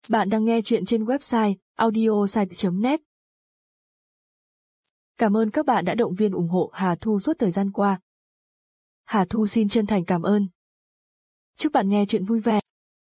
Bạn đang nghe chuyện trên website audiosite.net. Cảm ơn các bạn đã động viên ủng hộ Hà Thu suốt thời gian qua. Hà Thu xin chân thành cảm ơn. Chúc bạn nghe chuyện vui vẻ.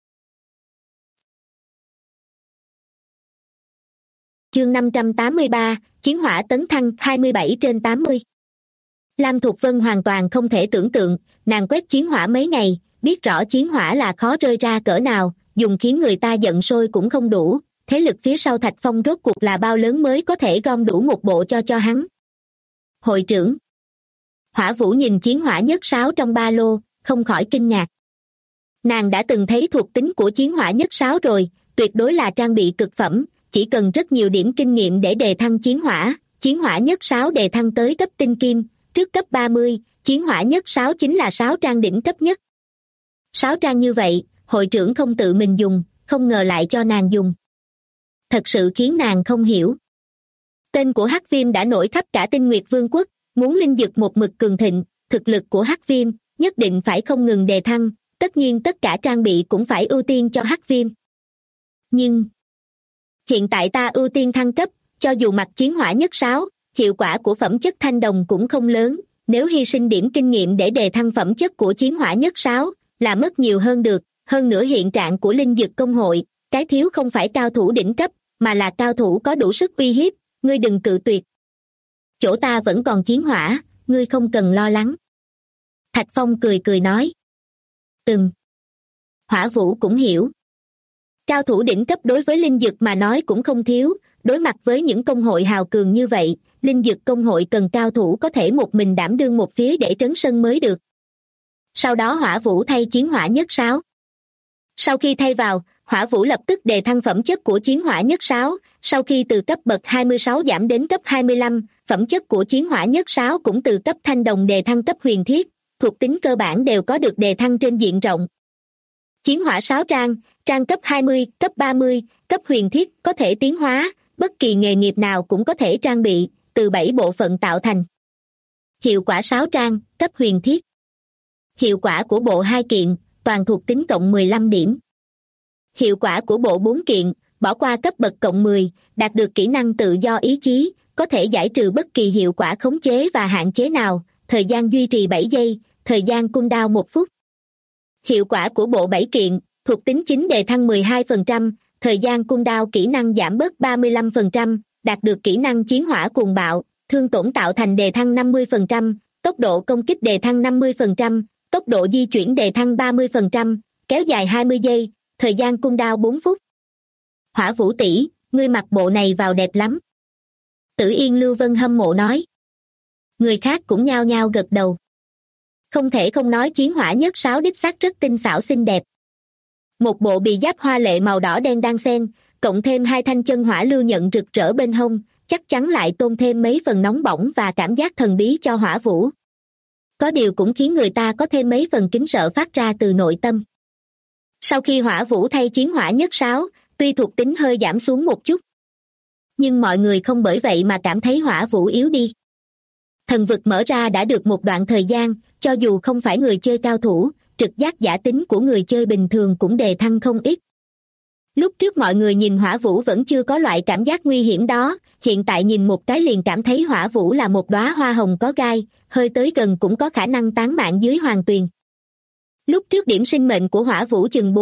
Chương 583, Chiến hỏa tấn thăng 27/80. Lam Thục Vân hoàn toàn không thể tưởng tượng, nàng quét chiến hỏa mấy ngày, biết rõ chiến hỏa là khó rơi ra cỡ nào, dùng khiến người ta giận sôi cũng không đủ, thế lực phía sau Thạch Phong rốt cuộc là bao lớn mới có thể gom đủ một bộ cho hắn. Hội trưởng Hỏa Vũ nhìn chiến hỏa nhất sáo trong ba lô, không khỏi kinh ngạc. Nàng đã từng thấy thuộc tính của chiến hỏa nhất sáo rồi, tuyệt đối là trang bị cực phẩm, chỉ cần rất nhiều điểm kinh nghiệm để đề thăng chiến hỏa nhất sáo đề thăng tới cấp tinh kim, trước cấp 30, chiến hỏa nhất sáo chính là sáo trang đỉnh cấp nhất. Sáo trang như vậy, hội trưởng không tự mình dùng, không ngờ lại cho nàng dùng. Thật sự khiến nàng không hiểu. Tên của Hắc Viêm đã nổi khắp cả Tinh Nguyệt Vương quốc, muốn linh dực một mực cường thịnh, thực lực của Hắc Viêm nhất định phải không ngừng đề thăng, tất nhiên tất cả trang bị cũng phải ưu tiên cho Hắc Viêm. Nhưng hiện tại ta ưu tiên thăng cấp, cho dù mặc chiến hỏa nhất sáo, hiệu quả của phẩm chất thanh đồng cũng không lớn, nếu hy sinh điểm kinh nghiệm để đề thăng phẩm chất của chiến hỏa nhất sáo, là mất nhiều hơn được. Hơn nữa hiện trạng của linh dực công hội, cái thiếu không phải cao thủ đỉnh cấp, mà là cao thủ có đủ sức uy hiếp, ngươi đừng cự tuyệt. Chỗ ta vẫn còn chiến hỏa, ngươi không cần lo lắng. Thạch Phong cười cười nói. Hỏa Vũ cũng hiểu. Cao thủ đỉnh cấp đối với linh dực mà nói cũng không thiếu, đối mặt với những công hội hào cường như vậy, linh dực công hội cần cao thủ có thể một mình đảm đương một phía để trấn sân mới được. Sau đó Hỏa Vũ thay chiến hỏa nhất sáo. Sau khi thay vào, Hỏa Vũ lập tức đề thăng phẩm chất của chiến hỏa nhất sáo, sau khi từ cấp bậc 26 giảm đến cấp 25, phẩm chất của chiến hỏa nhất sáo cũng từ cấp thanh đồng đề thăng cấp huyền thiết, thuộc tính cơ bản đều có được đề thăng trên diện rộng. Chiến hỏa sáo trang cấp 20, cấp 30, cấp huyền thiết có thể tiến hóa, bất kỳ nghề nghiệp nào cũng có thể trang bị, từ 7 bộ phận tạo thành. Hiệu quả sáo trang, cấp huyền thiết. Hiệu quả của bộ 2 kiện, toàn thuộc tính cộng 15 điểm. Hiệu quả của bộ 4 kiện, bỏ qua cấp bậc cộng 10, đạt được kỹ năng tự do ý chí, có thể giải trừ bất kỳ hiệu quả khống chế và hạn chế nào, thời gian duy trì 7 giây, thời gian cooldown 1 phút. Hiệu quả của bộ 7 kiện, thuộc tính chính đề thăng 12%, thời gian cooldown kỹ năng giảm bớt 35%, đạt được kỹ năng chiến hỏa cuồng bạo, thương tổn tạo thành đề thăng 50%, tốc độ công kích đề thăng 50%, tốc độ di chuyển đề thăng 30%, kéo dài 20 giây, thời gian cooldown 4 phút. Hỏa Vũ tỷ, ngươi mặc bộ này vào đẹp lắm. Tử Yên Lưu Vân hâm mộ nói. Người khác cũng nhao nhao gật đầu. Không thể không nói chiến hỏa nhất sáo đích xác rất tinh xảo xinh đẹp. Một bộ bì giáp hoa lệ màu đỏ đen đan xen, cộng thêm 2 thanh chân hỏa lưu nhận rực rỡ bên hông, chắc chắn lại tôn thêm mấy phần nóng bỏng và cảm giác thần bí cho Hỏa Vũ. Có điều cũng khiến người ta có thêm mấy phần kính sợ phát ra từ nội tâm. Sau khi Hỏa Vũ thay chiến hỏa nhất sáo, tuy thuộc tính hơi giảm xuống một chút, nhưng mọi người không bởi vậy mà cảm thấy Hỏa Vũ yếu đi. Thần vực mở ra đã được một đoạn thời gian, cho dù không phải người chơi cao thủ, trực giác giả tính của người chơi bình thường cũng đề thăng không ít. Lúc trước mọi người nhìn Hỏa Vũ vẫn chưa có loại cảm giác nguy hiểm đó, hiện tại nhìn một cái liền cảm thấy Hỏa Vũ là một đóa hoa hồng có gai, hơi tới gần cũng có khả năng tán mạng dưới hoàng tuyền. Lúc trước điểm sinh mệnh của Hỏa Vũ chừng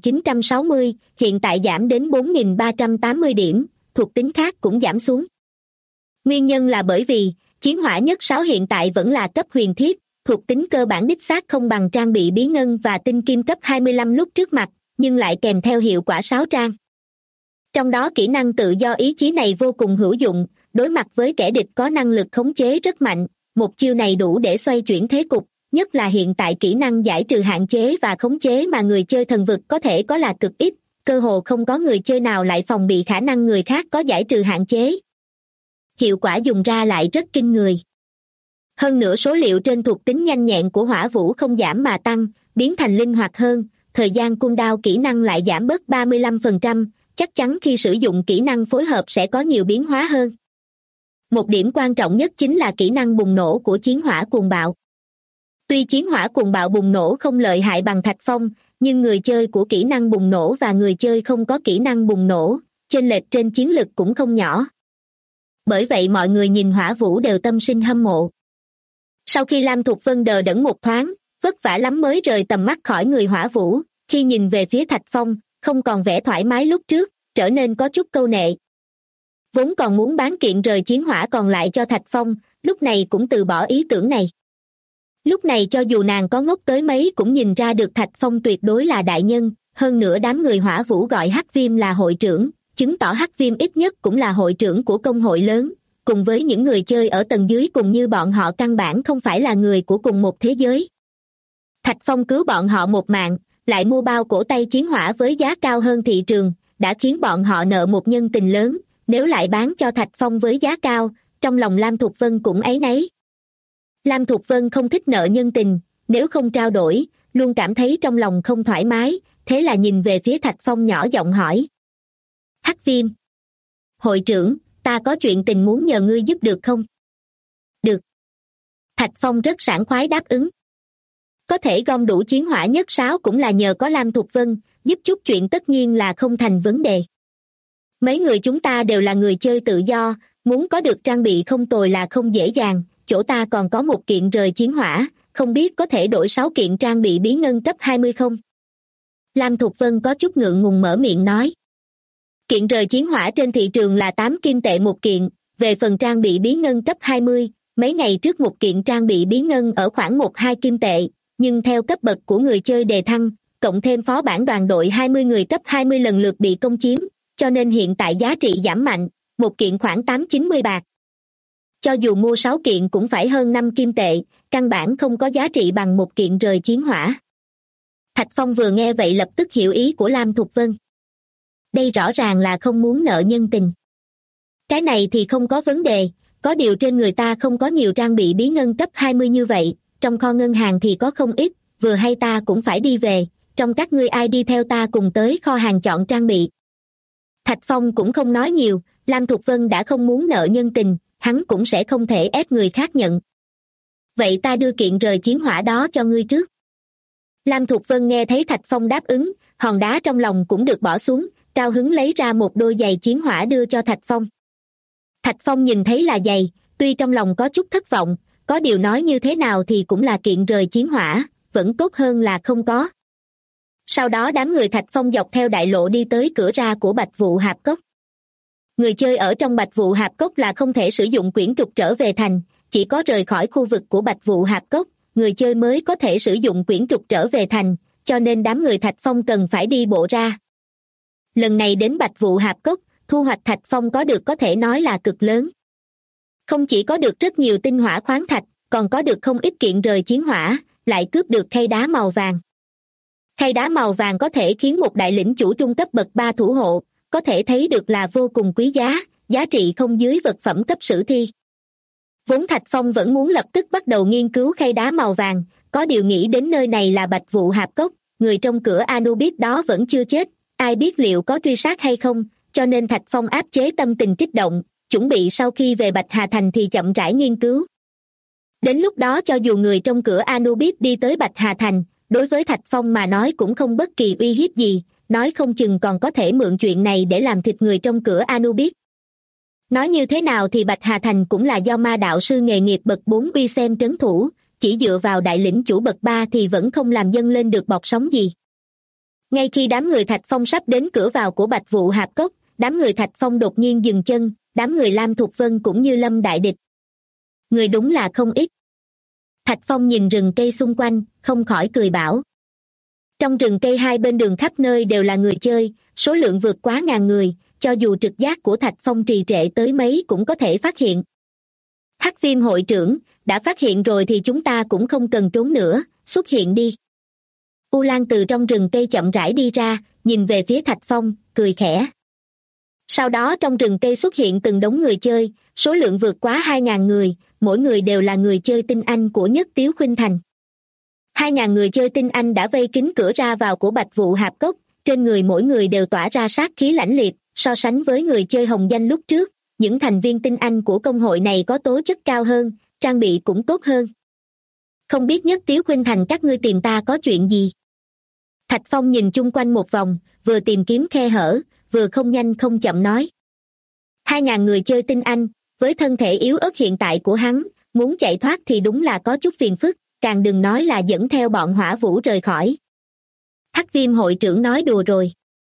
4.960, hiện tại giảm đến 4.380 điểm, thuộc tính khác cũng giảm xuống. Nguyên nhân là bởi vì, chiến hỏa nhất sáo hiện tại vẫn là cấp huyền thiết, thuộc tính cơ bản đích xác không bằng trang bị bí ngân và tinh kim cấp 25 lúc trước mặt, nhưng lại kèm theo hiệu quả sáo trang. Trong đó kỹ năng tự do ý chí này vô cùng hữu dụng, đối mặt với kẻ địch có năng lực khống chế rất mạnh, một chiêu này đủ để xoay chuyển thế cục, nhất là hiện tại kỹ năng giải trừ hạn chế và khống chế mà người chơi thần vực có thể có là cực ít, cơ hồ không có người chơi nào lại phòng bị khả năng người khác có giải trừ hạn chế. Hiệu quả dùng ra lại rất kinh người. Hơn nữa số liệu trên thuộc tính nhanh nhẹn của Hỏa Vũ không giảm mà tăng, biến thành linh hoạt hơn, thời gian cooldown kỹ năng lại giảm bớt 35%, chắc chắn khi sử dụng kỹ năng phối hợp sẽ có nhiều biến hóa hơn. Một điểm quan trọng nhất chính là kỹ năng bùng nổ của chiến hỏa cuồng bạo. Tuy chiến hỏa cuồng bạo bùng nổ không lợi hại bằng Thạch Phong, nhưng người chơi của kỹ năng bùng nổ và người chơi không có kỹ năng bùng nổ, chênh lệch trên chiến lực cũng không nhỏ. Bởi vậy mọi người nhìn Hỏa Vũ đều tâm sinh hâm mộ. Sau khi Lam Thục Vân đờ đẫn một thoáng, vất vả lắm mới rời tầm mắt khỏi người Hỏa Vũ, khi nhìn về phía Thạch Phong, không còn vẻ thoải mái lúc trước, trở nên có chút câu nệ. Vốn còn muốn bán kiện rời chiến hỏa còn lại cho Thạch Phong, lúc này cũng từ bỏ ý tưởng này. Lúc này cho dù nàng có ngốc tới mấy cũng nhìn ra được Thạch Phong tuyệt đối là đại nhân, hơn nữa đám người Hỏa Vũ gọi Hắc Viêm là hội trưởng, chứng tỏ Hắc Viêm ít nhất cũng là hội trưởng của công hội lớn, cùng với những người chơi ở tầng dưới cùng như bọn họ căn bản không phải là người của cùng một thế giới. Thạch Phong cứu bọn họ một mạng, lại mua bao cổ tay chiến hỏa với giá cao hơn thị trường, đã khiến bọn họ nợ một nhân tình lớn, nếu lại bán cho Thạch Phong với giá cao, trong lòng Lam Thục Vân cũng áy náy. Lam Thục Vân không thích nợ nhân tình, nếu không trao đổi, luôn cảm thấy trong lòng không thoải mái, thế là nhìn về phía Thạch Phong nhỏ giọng hỏi. Hắc Viêm. Hội trưởng, ta có chuyện tình muốn nhờ ngươi giúp được không? Được. Thạch Phong rất sảng khoái đáp ứng. Có thể gom đủ chiến hỏa nhất sáo cũng là nhờ có Lam Thục Vân, giúp chút chuyện tất nhiên là không thành vấn đề. Mấy người chúng ta đều là người chơi tự do, muốn có được trang bị không tồi là không dễ dàng, chỗ ta còn có một kiện rời chiến hỏa, không biết có thể đổi 6 kiện trang bị bí ngân cấp 20 không? Lam Thục Vân có chút ngượng ngùng mở miệng nói. Kiện rời chiến hỏa trên thị trường là 8 kim tệ một kiện, về phần trang bị bí ngân cấp 20, mấy ngày trước một kiện trang bị bí ngân ở khoảng 1-2 kim tệ, nhưng theo cấp bậc của người chơi đề thăng, cộng thêm phó bản đoàn đội 20 người cấp 20 lần lượt bị công chiếm, cho nên hiện tại giá trị giảm mạnh, một kiện khoảng 8-90 bạc. Cho dù mua 6 kiện cũng phải hơn 5 kim tệ, căn bản không có giá trị bằng một kiện rời chiến hỏa. Thạch Phong vừa nghe vậy lập tức hiểu ý của Lam Thục Vân. Đây rõ ràng là không muốn nợ nhân tình. Cái này thì không có vấn đề, có điều trên người ta không có nhiều trang bị bí ngân cấp 20 như vậy, trong kho ngân hàng thì có không ít, vừa hay ta cũng phải đi về, trong các ngươi ai đi theo ta cùng tới kho hàng chọn trang bị. Thạch Phong cũng không nói nhiều, Lam Thục Vân đã không muốn nợ nhân tình, hắn cũng sẽ không thể ép người khác nhận. Vậy ta đưa kiện rời chiến hỏa đó cho ngươi trước. Lam Thục Vân nghe thấy Thạch Phong đáp ứng, hòn đá trong lòng cũng được bỏ xuống, cao hứng lấy ra một đôi giày chiến hỏa đưa cho Thạch Phong. Thạch Phong nhìn thấy là giày, tuy trong lòng có chút thất vọng, có điều nói như thế nào thì cũng là kiện rời chiến hỏa, vẫn tốt hơn là không có. Sau đó đám người Thạch Phong dọc theo đại lộ đi tới cửa ra của Bạch Vụ Hạp Cốc. Người chơi ở trong Bạch Vụ Hạp Cốc là không thể sử dụng quyển trục trở về thành, chỉ có rời khỏi khu vực của Bạch Vụ Hạp Cốc, người chơi mới có thể sử dụng quyển trục trở về thành, cho nên đám người Thạch Phong cần phải đi bộ ra. Lần này đến Bạch Vụ Hạp Cốc, thu hoạch Thạch Phong có được có thể nói là cực lớn. Không chỉ có được rất nhiều tinh hỏa khoáng thạch, còn có được không ít kiện rời chiến hỏa, lại cướp được khay đá màu vàng. Khay đá màu vàng có thể khiến một đại lĩnh chủ trung cấp bậc 3 thủ hộ, có thể thấy được là vô cùng quý giá, giá trị không dưới vật phẩm cấp sử thi. Vốn Thạch Phong vẫn muốn lập tức bắt đầu nghiên cứu khay đá màu vàng, có điều nghĩ đến nơi này là Bạch Vụ Hạp Cốc, người trong cửa Anubis đó vẫn chưa chết, ai biết liệu có truy sát hay không, cho nên Thạch Phong áp chế tâm tình kích động, chuẩn bị sau khi về Bạch Hà Thành thì chậm rãi nghiên cứu. Đến lúc đó cho dù người trong cửa Anubis đi tới Bạch Hà Thành, đối với Thạch Phong mà nói cũng không bất kỳ uy hiếp gì, nói không chừng còn có thể mượn chuyện này để làm thịt người trong cửa Anubis. Nói như thế nào thì Bạch Hà Thành cũng là do ma đạo sư nghề nghiệp bậc 4 uy xem trấn thủ, chỉ dựa vào đại lĩnh chủ bậc 3 thì vẫn không làm dâng lên được bọt sóng gì. Ngay khi đám người Thạch Phong sắp đến cửa vào của Bạch Vụ Hạp Cốc, đám người Thạch Phong đột nhiên dừng chân, đám người Lam Thục Vân cũng như lâm đại địch. Người đúng là không ít. Thạch Phong nhìn rừng cây xung quanh, không khỏi cười bảo. Trong rừng cây hai bên đường khắp nơi đều là người chơi, số lượng vượt quá 1000 người, cho dù trực giác của Thạch Phong trì trệ tới mấy cũng có thể phát hiện. Hắc Viêm hội trưởng, đã phát hiện rồi thì chúng ta cũng không cần trốn nữa, xuất hiện đi. U Lan từ trong rừng cây chậm rãi đi ra, nhìn về phía Thạch Phong, cười khẽ. Sau đó trong rừng cây xuất hiện từng đống người chơi, số lượng vượt quá 2000 người, mỗi người đều là người chơi tinh anh của Nhất Tiếu Khuynh Thành. 2000 người chơi tinh anh đã vây kín cửa ra vào của Bạch Vụ Hạp Cốc, trên người mỗi người đều tỏa ra sát khí lãnh liệt, so sánh với người chơi hồng danh lúc trước, những thành viên tinh anh của công hội này có tố chất cao hơn, trang bị cũng tốt hơn. Không biết Nhất Tiếu Khuynh Thành các ngươi tìm ta có chuyện gì? Thạch Phong nhìn chung quanh một vòng, vừa tìm kiếm khe hở, vừa không nhanh không chậm nói. 2.000 người chơi tinh anh, với thân thể yếu ớt hiện tại của hắn, muốn chạy thoát thì đúng là có chút phiền phức, càng đừng nói là dẫn theo bọn Hỏa Vũ rời khỏi. Hắc Viêm hội trưởng nói đùa rồi.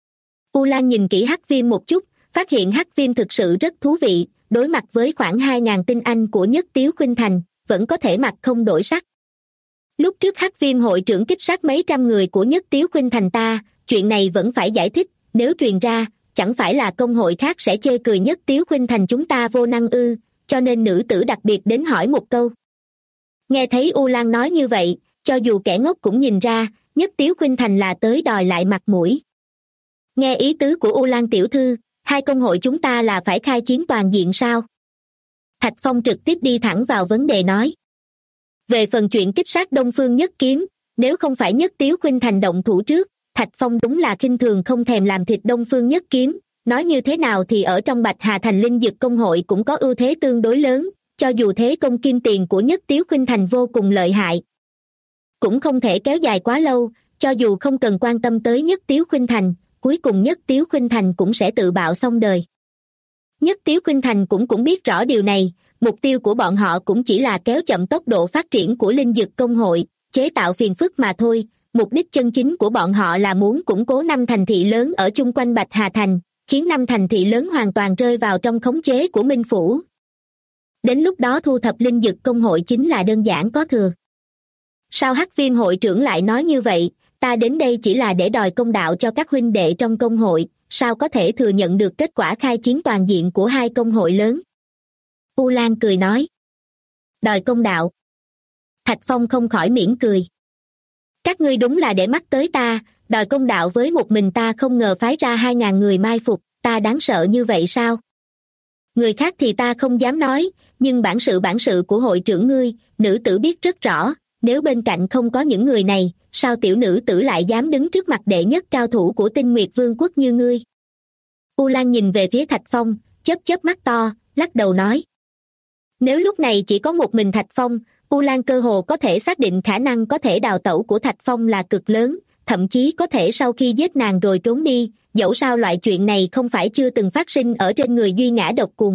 U Lan nhìn kỹ Hắc Viêm một chút, phát hiện Hắc Viêm thực sự rất thú vị, đối mặt với khoảng 2.000 tinh anh của Nhất Tiếu Khuynh Thành, vẫn có thể mặt không đổi sắc. Lúc trước Hắc Viêm hội trưởng kích sát mấy trăm người của Nhất Tiếu Khuynh Thành ta, chuyện này vẫn phải giải thích, nếu truyền ra, chẳng phải là công hội khác sẽ chê cười Nhất Tiếu Khuynh Thành chúng ta vô năng ư, cho nên nữ tử đặc biệt đến hỏi một câu. Nghe thấy U Lan nói như vậy, cho dù kẻ ngốc cũng nhìn ra, Nhất Tiếu Khuynh Thành là tới đòi lại mặt mũi. Nghe ý tứ của U Lan tiểu thư, hai công hội chúng ta là phải khai chiến toàn diện sao? Thạch Phong trực tiếp đi thẳng vào vấn đề nói. Về phần chuyện kích sát Đông Phương Nhất Kiếm, nếu không phải Nhất Tiếu Khuynh Thành động thủ trước, Thạch Phong đúng là khinh thường không thèm làm thịt Đông Phương Nhất Kiếm. Nói như thế nào thì ở trong Bạch Hà Thành Linh Dực công hội cũng có ưu thế tương đối lớn, cho dù thế công kim tiền của Nhất Tiếu Khuynh Thành vô cùng lợi hại. Cũng không thể kéo dài quá lâu, cho dù không cần quan tâm tới Nhất Tiếu Khuynh Thành, cuối cùng Nhất Tiếu Khuynh Thành cũng sẽ tự bạo xong đời. Nhất Tiếu Khuynh Thành cũng biết rõ điều này, mục tiêu của bọn họ cũng chỉ là kéo chậm tốc độ phát triển của Linh Dực công hội, chế tạo phiền phức mà thôi. Mục đích chân chính của bọn họ là muốn củng cố 5 thành thị lớn ở chung quanh Bạch Hà Thành, khiến 5 thành thị lớn hoàn toàn rơi vào trong khống chế của Minh Phủ. Đến lúc đó thu thập Linh Dực công hội chính là đơn giản có thừa. Sao Hắc Viêm hội trưởng lại nói như vậy? Ta đến đây chỉ là để đòi công đạo cho các huynh đệ trong công hội, sao có thể thừa nhận được kết quả khai chiến toàn diện của hai công hội lớn? U Lan cười nói. Đòi công đạo. Thạch Phong không khỏi mỉm cười. Các ngươi đúng là để mắt tới ta, đòi công đạo với một mình ta không ngờ phái ra 2.000 người mai phục, ta đáng sợ như vậy sao? Người khác thì ta không dám nói, nhưng bản sự của hội trưởng ngươi, nữ tử biết rất rõ, nếu bên cạnh không có những người này, sao tiểu nữ tử lại dám đứng trước mặt đệ nhất cao thủ của Tinh Nguyệt Vương quốc như ngươi? U Lan nhìn về phía Thạch Phong, chớp mắt to, lắc đầu nói. Nếu lúc này chỉ có một mình Thạch Phong, U Lan cơ hồ có thể xác định khả năng có thể đào tẩu của Thạch Phong là cực lớn, thậm chí có thể sau khi giết nàng rồi trốn đi, dẫu sao loại chuyện này không phải chưa từng phát sinh ở trên người Duy Ngã Độc Cuồng.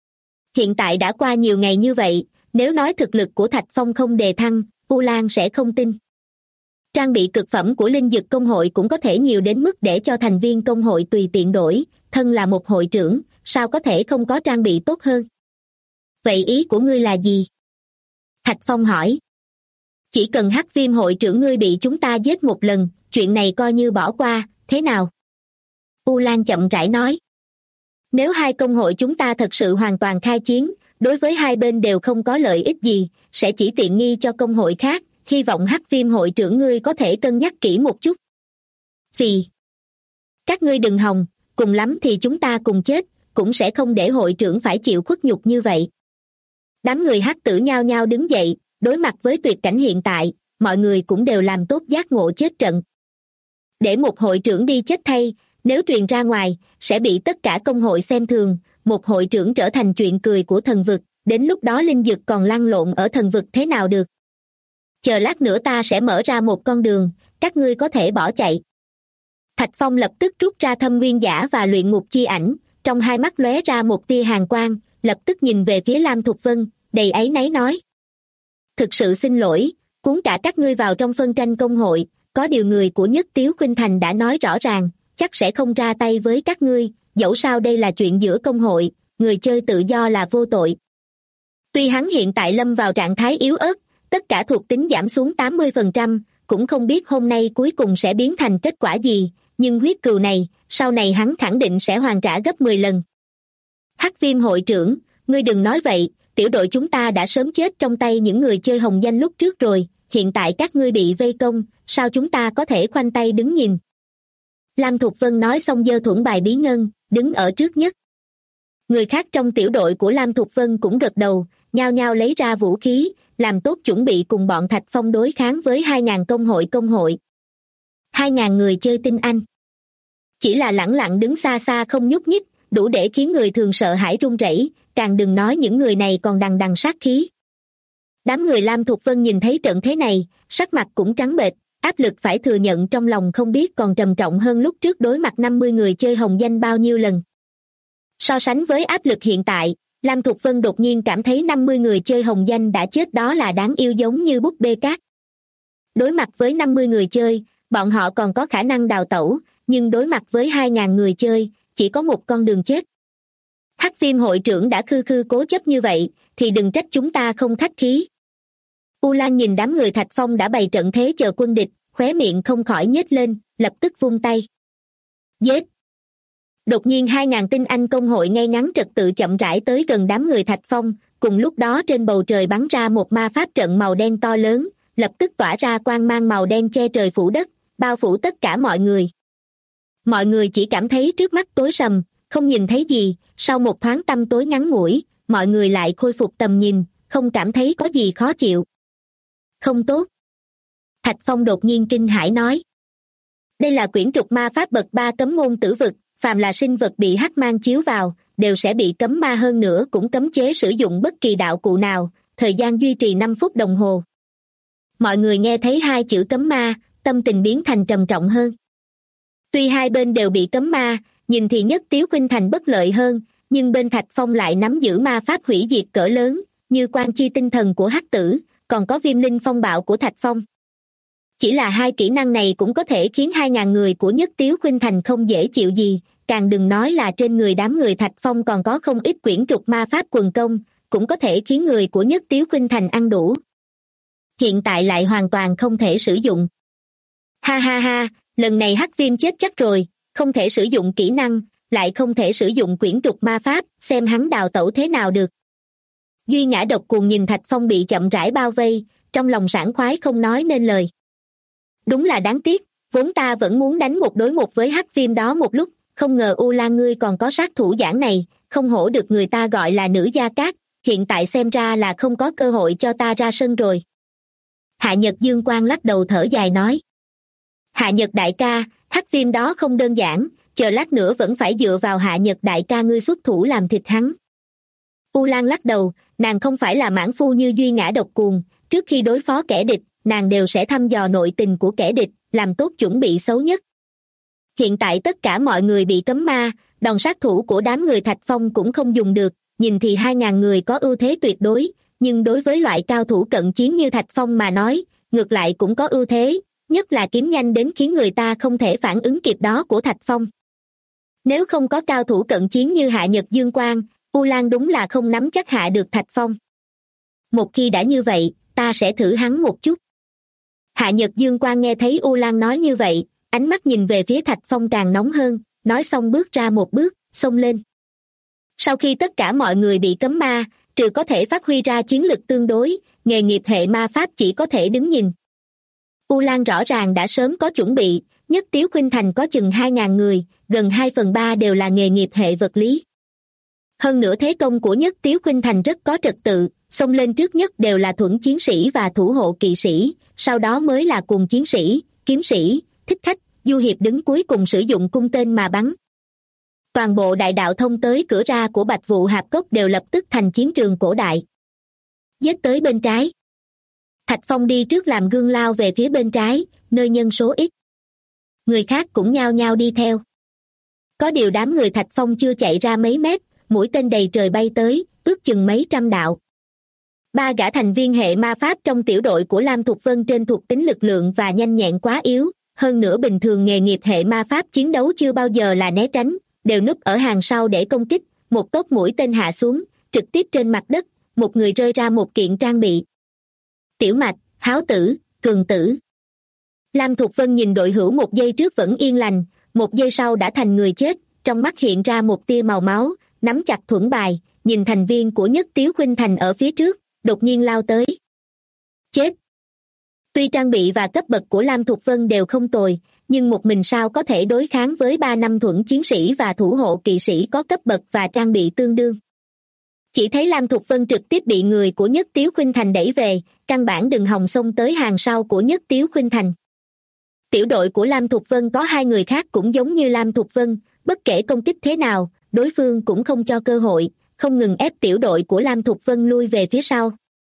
Hiện tại đã qua nhiều ngày như vậy, nếu nói thực lực của Thạch Phong không đề thăng, U Lan sẽ không tin. Trang bị cực phẩm của Linh Dực công hội cũng có thể nhiều đến mức để cho thành viên công hội tùy tiện đổi, thân là một hội trưởng, sao có thể không có trang bị tốt hơn? Vậy ý của ngươi là gì? Thạch Phong hỏi. Chỉ cần Hắc Viêm hội trưởng ngươi bị chúng ta giết một lần, chuyện này coi như bỏ qua, thế nào? U Lan chậm rãi nói. Nếu hai công hội chúng ta thật sự hoàn toàn khai chiến, đối với hai bên đều không có lợi ích gì, sẽ chỉ tiện nghi cho công hội khác, hy vọng Hắc Viêm hội trưởng ngươi có thể cân nhắc kỹ một chút. Phì. Các ngươi đừng hòng, cùng lắm thì chúng ta cùng chết, cũng sẽ không để hội trưởng phải chịu khuất nhục như vậy. Đám người Hắc tử nhao nhao đứng dậy, đối mặt với tuyệt cảnh hiện tại, mọi người cũng đều làm tốt giác ngộ chết trận. Để một hội trưởng đi chết thay, nếu truyền ra ngoài, sẽ bị tất cả công hội xem thường, một hội trưởng trở thành chuyện cười của thần vực, đến lúc đó Linh Dực còn lăn lộn ở thần vực thế nào được. Chờ lát nữa ta sẽ mở ra một con đường, các ngươi có thể bỏ chạy. Thạch Phong lập tức rút ra Thâm Nguyên Giả và Luyện Ngục Chi Ảnh, trong hai mắt lóe ra một tia hàn quang, lập tức nhìn về phía Lam Thục Vân, đầy áy náy nói. Thực sự xin lỗi, cuốn cả các ngươi vào trong phân tranh công hội, có điều người của Nhất Tiếu Khuynh Thành đã nói rõ ràng, chắc sẽ không ra tay với các ngươi, dẫu sao đây là chuyện giữa công hội, người chơi tự do là vô tội. Tuy hắn hiện tại lâm vào trạng thái yếu ớt, tất cả thuộc tính giảm xuống 80%, cũng không biết hôm nay cuối cùng sẽ biến thành kết quả gì, nhưng huyết cừu này, sau này hắn khẳng định sẽ hoàn trả gấp 10 lần. Hắc Viêm hội trưởng, ngươi đừng nói vậy, tiểu đội chúng ta đã sớm chết trong tay những người chơi hồng danh lúc trước rồi, hiện tại các ngươi bị vây công, sao chúng ta có thể khoanh tay đứng nhìn? Lam Thục Vân nói xong giơ thuẫn bài bí ngân, đứng ở trước nhất. Người khác trong tiểu đội của Lam Thục Vân cũng gật đầu, nhao nhao lấy ra vũ khí, làm tốt chuẩn bị cùng bọn Thạch Phong đối kháng với 2.000 công hội. 2.000 người chơi tinh anh. Chỉ là lẳng lặng đứng xa xa không nhúc nhích, đủ để khiến người thường sợ hãi run rẩy, càng đừng nói những người này còn đằng đằng sát khí. Đám người Lam Thục Vân nhìn thấy trận thế này, sắc mặt cũng trắng bệch, áp lực phải thừa nhận trong lòng không biết còn trầm trọng hơn lúc trước đối mặt 50 người chơi hồng danh bao nhiêu lần. So sánh với áp lực hiện tại, Lam Thục Vân đột nhiên cảm thấy 50 người chơi hồng danh đã chết đó là đáng yêu giống như búp bê cát. Đối mặt với 50 người chơi, bọn họ còn có khả năng đào tẩu, nhưng đối mặt với 2.000 người chơi, chỉ có một con đường chết. Hắc Viêm hội trưởng đã khư khư cố chấp như vậy, thì đừng trách chúng ta không khách khí. U Lan nhìn đám người Thạch Phong đã bày trận thế chờ quân địch, khóe miệng không khỏi nhếch lên, lập tức vung tay. Giết! Đột nhiên 2.000 tinh anh công hội ngay ngắn trật tự chậm rãi tới gần đám người Thạch Phong, cùng lúc đó trên bầu trời bắn ra một ma pháp trận màu đen to lớn, lập tức tỏa ra quang mang màu đen che trời phủ đất, bao phủ tất cả mọi người. Mọi người chỉ cảm thấy trước mắt tối sầm, không nhìn thấy gì, sau một thoáng tăm tối ngắn ngủi, mọi người lại khôi phục tầm nhìn, không cảm thấy có gì khó chịu. Không tốt. Thạch Phong đột nhiên kinh hãi nói. Đây là quyển trục ma pháp bậc 3 cấm ngôn tử vực, phàm là sinh vật bị hắc mang chiếu vào, đều sẽ bị cấm ma, hơn nữa cũng cấm chế sử dụng bất kỳ đạo cụ nào, thời gian duy trì 5 phút đồng hồ. Mọi người nghe thấy hai chữ cấm ma, tâm tình biến thành trầm trọng hơn. Tuy hai bên đều bị cấm ma, nhìn thì Nhất Tiếu Khuynh Thành bất lợi hơn, nhưng bên Thạch Phong lại nắm giữ ma pháp hủy diệt cỡ lớn, như Quan Chi Tinh Thần của Hắc Tử, còn có Viêm Linh Phong Bạo của Thạch Phong. Chỉ là hai kỹ năng này cũng có thể khiến 2.000 người của Nhất Tiếu Khuynh Thành không dễ chịu gì, càng đừng nói là trên người đám người Thạch Phong còn có không ít quyển trục ma pháp quần công, cũng có thể khiến người của Nhất Tiếu Khuynh Thành ăn đủ. Hiện tại lại hoàn toàn không thể sử dụng. Ha ha ha, lần này Hắc Viêm chết chắc rồi, không thể sử dụng kỹ năng, lại không thể sử dụng quyển trục ma pháp, xem hắn đào tẩu thế nào được. Duy Ngã Độc Cuồng nhìn Thạch Phong bị chậm rãi bao vây, trong lòng sảng khoái không nói nên lời. Đúng là đáng tiếc, vốn ta vẫn muốn đánh một đối một với Hắc Viêm đó một lúc, không ngờ U Lan ngươi còn có sát thủ giảng này, không hổ được người ta gọi là nữ gia cát, hiện tại xem ra là không có cơ hội cho ta ra sân rồi. Hạ Nhật Dương Quang lắc đầu thở dài nói. Hạ Nhật đại ca, Hắc Viêm đó không đơn giản, chờ lát nữa vẫn phải dựa vào Hạ Nhật đại ca ngươi xuất thủ làm thịt hắn. U Lan lắc đầu, nàng không phải là mãn phu như Duy Ngã Độc Cuồng, trước khi đối phó kẻ địch, nàng đều sẽ thăm dò nội tình của kẻ địch, làm tốt chuẩn bị xấu nhất. Hiện tại tất cả mọi người bị cấm ma, đòn sát thủ của đám người Thạch Phong cũng không dùng được, nhìn thì 2.000 người có ưu thế tuyệt đối, nhưng đối với loại cao thủ cận chiến như Thạch Phong mà nói, ngược lại cũng có ưu thế, nhất là kiếm nhanh đến khiến người ta không thể phản ứng kịp đó của Thạch Phong. Nếu không có cao thủ cận chiến như Hạ Nhật Dương Quang, U Lan đúng là không nắm chắc hạ được Thạch Phong. Một khi đã như vậy, ta sẽ thử hắn một chút. Hạ Nhật Dương Quang nghe thấy U Lan nói như vậy, ánh mắt nhìn về phía Thạch Phong càng nóng hơn, nói xong bước ra một bước, xông lên. Sau khi tất cả mọi người bị cấm ma, trừ có thể phát huy ra chiến lực tương đối, nghề nghiệp hệ ma pháp chỉ có thể đứng nhìn. U Lan rõ ràng đã sớm có chuẩn bị, Nhất Tiếu Khuynh Thành có chừng 2.000 người, gần 2/3 đều là nghề nghiệp hệ vật lý. Hơn nữa thế công của Nhất Tiếu Khuynh Thành rất có trật tự, xông lên trước nhất đều là thuẫn chiến sĩ và thủ hộ kỵ sĩ, sau đó mới là cùng chiến sĩ, kiếm sĩ, thích khách, du hiệp đứng cuối cùng sử dụng cung tên mà bắn. Toàn bộ đại đạo thông tới cửa ra của Bạch Vụ Hạp Cốc đều lập tức thành chiến trường cổ đại. Giết tới bên trái. Thạch Phong đi trước làm gương lao về phía bên trái, nơi nhân số ít. Người khác cũng nhao nhao đi theo. Có điều đám người Thạch Phong chưa chạy ra mấy mét, mũi tên đầy trời bay tới, ước chừng mấy trăm đạo. 3 gã thành viên hệ ma pháp trong tiểu đội của Lam Thục Vân trên thuộc tính lực lượng và nhanh nhẹn quá yếu, hơn nữa bình thường nghề nghiệp hệ ma pháp chiến đấu chưa bao giờ là né tránh, đều núp ở hàng sau để công kích, một cốc mũi tên hạ xuống, trực tiếp trên mặt đất, một người rơi ra một kiện trang bị. Tiểu Mạch, Háo Tử, Cường Tử. Lam Thục Vân nhìn đội hữu một giây trước vẫn yên lành, một giây sau đã thành người chết, trong mắt hiện ra một tia màu máu, nắm chặt thuẫn bài, nhìn thành viên của Nhất Tiếu Khuynh Thành ở phía trước, đột nhiên lao tới. Chết! Tuy trang bị và cấp bậc của Lam Thục Vân đều không tồi, nhưng một mình sao có thể đối kháng với 3 năm thuẫn chiến sĩ và thủ hộ kỵ sĩ có cấp bậc và trang bị tương đương. Chỉ thấy Lam Thục Vân trực tiếp bị người của Nhất Tiếu Khuynh Thành đẩy về, căn bản đừng hòng xông tới hàng sau của Nhất Tiếu Khuynh Thành. Tiểu đội của Lam Thục Vân có 2 người khác cũng giống như Lam Thục Vân, bất kể công kích thế nào, đối phương cũng không cho cơ hội, không ngừng ép tiểu đội của Lam Thục Vân lui về phía sau.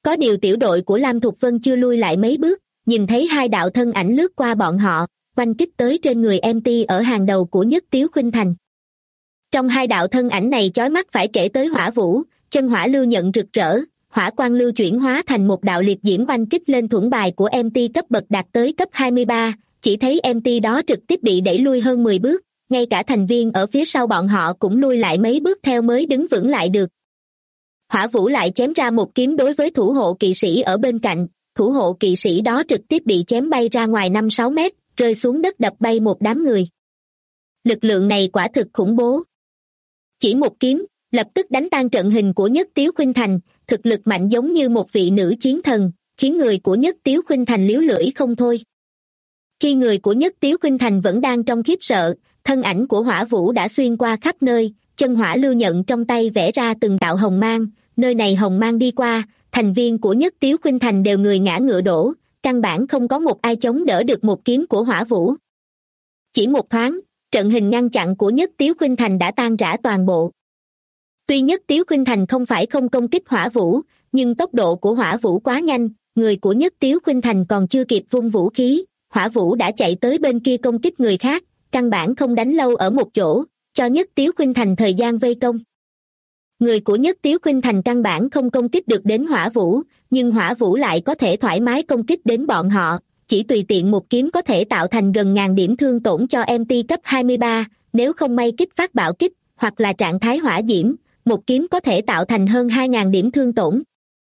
Có điều tiểu đội của Lam Thục Vân chưa lui lại mấy bước, nhìn thấy hai đạo thân ảnh lướt qua bọn họ, oanh kích tới trên người MT ở hàng đầu của Nhất Tiếu Khuynh Thành. Trong hai đạo thân ảnh này chói mắt phải kể tới Hỏa Vũ, chân hỏa lưu nhận rực rỡ, hỏa quang lưu chuyển hóa thành một đạo liệt diễm oanh kích lên thuẫn bài của MT cấp bậc đạt tới cấp 23, chỉ thấy MT đó trực tiếp bị đẩy lui hơn 10 bước, ngay cả thành viên ở phía sau bọn họ cũng lui lại mấy bước theo mới đứng vững lại được. Hỏa Vũ lại chém ra một kiếm đối với thủ hộ kỵ sĩ ở bên cạnh, thủ hộ kỵ sĩ đó trực tiếp bị chém bay ra ngoài 5-6 mét, rơi xuống đất đập bay một đám người. Lực lượng này quả thực khủng bố. Chỉ một kiếm, lập tức đánh tan trận hình của Nhất Tiếu Khuynh Thành, thực lực mạnh giống như một vị nữ chiến thần, khiến người của Nhất Tiếu Khuynh Thành liếu lưỡi không thôi. Khi người của Nhất Tiếu Khuynh Thành vẫn đang trong khiếp sợ, thân ảnh của Hỏa Vũ đã xuyên qua khắp nơi, chân hỏa lưu nhận trong tay vẽ ra từng đạo hồng mang, nơi này hồng mang đi qua, thành viên của Nhất Tiếu Khuynh Thành đều người ngã ngựa đổ, căn bản không có một ai chống đỡ được một kiếm của Hỏa Vũ. Chỉ một thoáng, trận hình ngăn chặn của Nhất Tiếu Khuynh Thành đã tan rã toàn bộ. Tuy Nhất Tiếu Khuynh Thành không phải không công kích Hỏa Vũ, nhưng tốc độ của Hỏa Vũ quá nhanh, người của Nhất Tiếu Khuynh Thành còn chưa kịp vung vũ khí, Hỏa Vũ đã chạy tới bên kia công kích người khác, căn bản không đánh lâu ở một chỗ, cho Nhất Tiếu Khuynh Thành thời gian vây công. Người của Nhất Tiếu Khuynh Thành căn bản không công kích được đến Hỏa Vũ, nhưng Hỏa Vũ lại có thể thoải mái công kích đến bọn họ, chỉ tùy tiện một kiếm có thể tạo thành gần ngàn điểm thương tổn cho MT cấp 23, nếu không may kích phát bạo kích, hoặc là trạng thái hỏa diễm, một kiếm có thể tạo thành hơn 2.000 điểm thương tổn.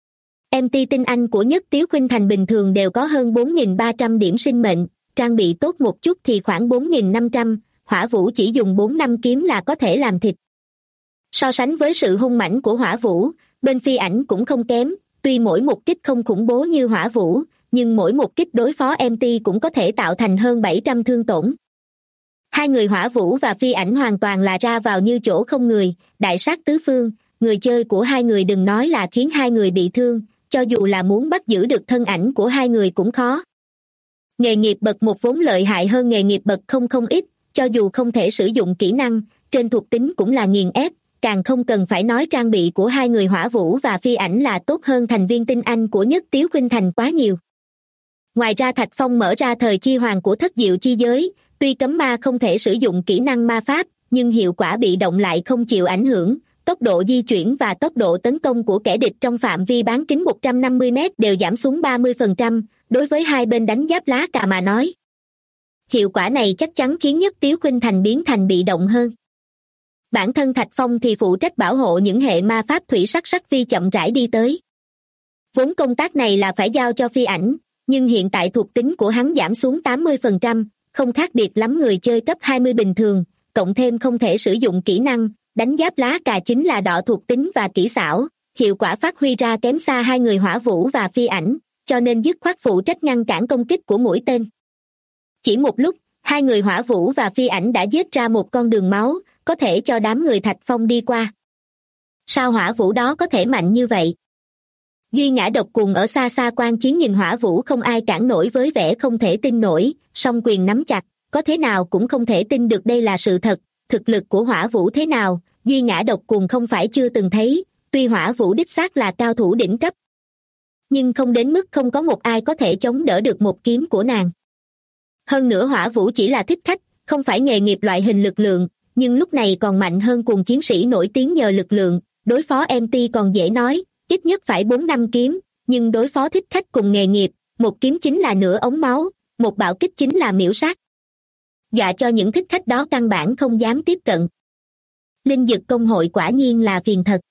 MT tinh anh của Nhất Tiếu Khuynh Thành bình thường đều có hơn 4.300 điểm sinh mệnh, trang bị tốt một chút thì khoảng 4.500, Hỏa Vũ chỉ dùng 4-5 kiếm là có thể làm thịt. So sánh với sự hung mãnh của Hỏa Vũ, bên Phi Ảnh cũng không kém, tuy mỗi một kích không khủng bố như Hỏa Vũ, nhưng mỗi một kích đối phó MT cũng có thể tạo thành hơn 700 thương tổn. Hai người Hỏa Vũ và Phi Ảnh hoàn toàn là ra vào như chỗ không người, đại sát tứ phương, người chơi của hai người đừng nói là khiến hai người bị thương, cho dù là muốn bắt giữ được thân ảnh của hai người cũng khó. Nghề nghiệp bậc 1 vốn lợi hại hơn nghề nghiệp bậc 0 không ít, cho dù không thể sử dụng kỹ năng, trên thuộc tính cũng là nghiền ép, càng không cần phải nói trang bị của hai người Hỏa Vũ và Phi Ảnh là tốt hơn thành viên tinh anh của Nhất Tiếu Khuynh Thành quá nhiều. Ngoài ra Thạch Phong mở ra thời chi hoàng của thất diệu chi giới, tuy cấm ma không thể sử dụng kỹ năng ma pháp, nhưng hiệu quả bị động lại không chịu ảnh hưởng, tốc độ di chuyển và tốc độ tấn công của kẻ địch trong phạm vi bán kính 150 m đều giảm xuống 30%, đối với hai bên đánh giáp lá cà mà nói. Hiệu quả này chắc chắn khiến Nhất Tiếu Khuynh Thành biến thành bị động hơn. Bản thân Thạch Phong thì phụ trách bảo hộ những hệ ma pháp thủy sắc sắc vi chậm rãi đi tới. Vốn công tác này là phải giao cho Phi Ảnh, nhưng hiện tại thuộc tính của hắn giảm xuống 80%, không khác biệt lắm người chơi cấp 20 bình thường, cộng thêm không thể sử dụng kỹ năng, đánh giáp lá cà chính là đọ thuộc tính và kỹ xảo, hiệu quả phát huy ra kém xa hai người Hỏa Vũ và Phi Ảnh, cho nên dứt khoát phụ trách ngăn cản công kích của mũi tên. Chỉ một lúc, hai người Hỏa Vũ và Phi Ảnh đã giết ra một con đường máu, có thể cho đám người Thạch Phong đi qua. Sao Hỏa Vũ đó có thể mạnh như vậy? Duy Ngã Độc Cùng ở xa xa quan chiến nhìn Hỏa Vũ không ai cản nổi với vẻ không thể tin nổi, song quyền nắm chặt, có thế nào cũng không thể tin được đây là sự thật, thực lực của Hỏa Vũ thế nào, Duy Ngã Độc Cùng không phải chưa từng thấy, tuy Hỏa Vũ đích xác là cao thủ đỉnh cấp, nhưng không đến mức không có một ai có thể chống đỡ được một kiếm của nàng. Hơn nữa Hỏa Vũ chỉ là thích khách, không phải nghề nghiệp loại hình lực lượng, nhưng lúc này còn mạnh hơn cùng chiến sĩ nổi tiếng nhờ lực lượng, đối phó MT còn dễ nói, ít nhất phải 4-5 kiếm, nhưng đối phó thích khách cùng nghề nghiệp, một kiếm chính là nửa ống máu, một bạo kích chính là miểu sát. Dọa cho những thích khách đó căn bản không dám tiếp cận. Linh Dực công hội quả nhiên là phiền thật.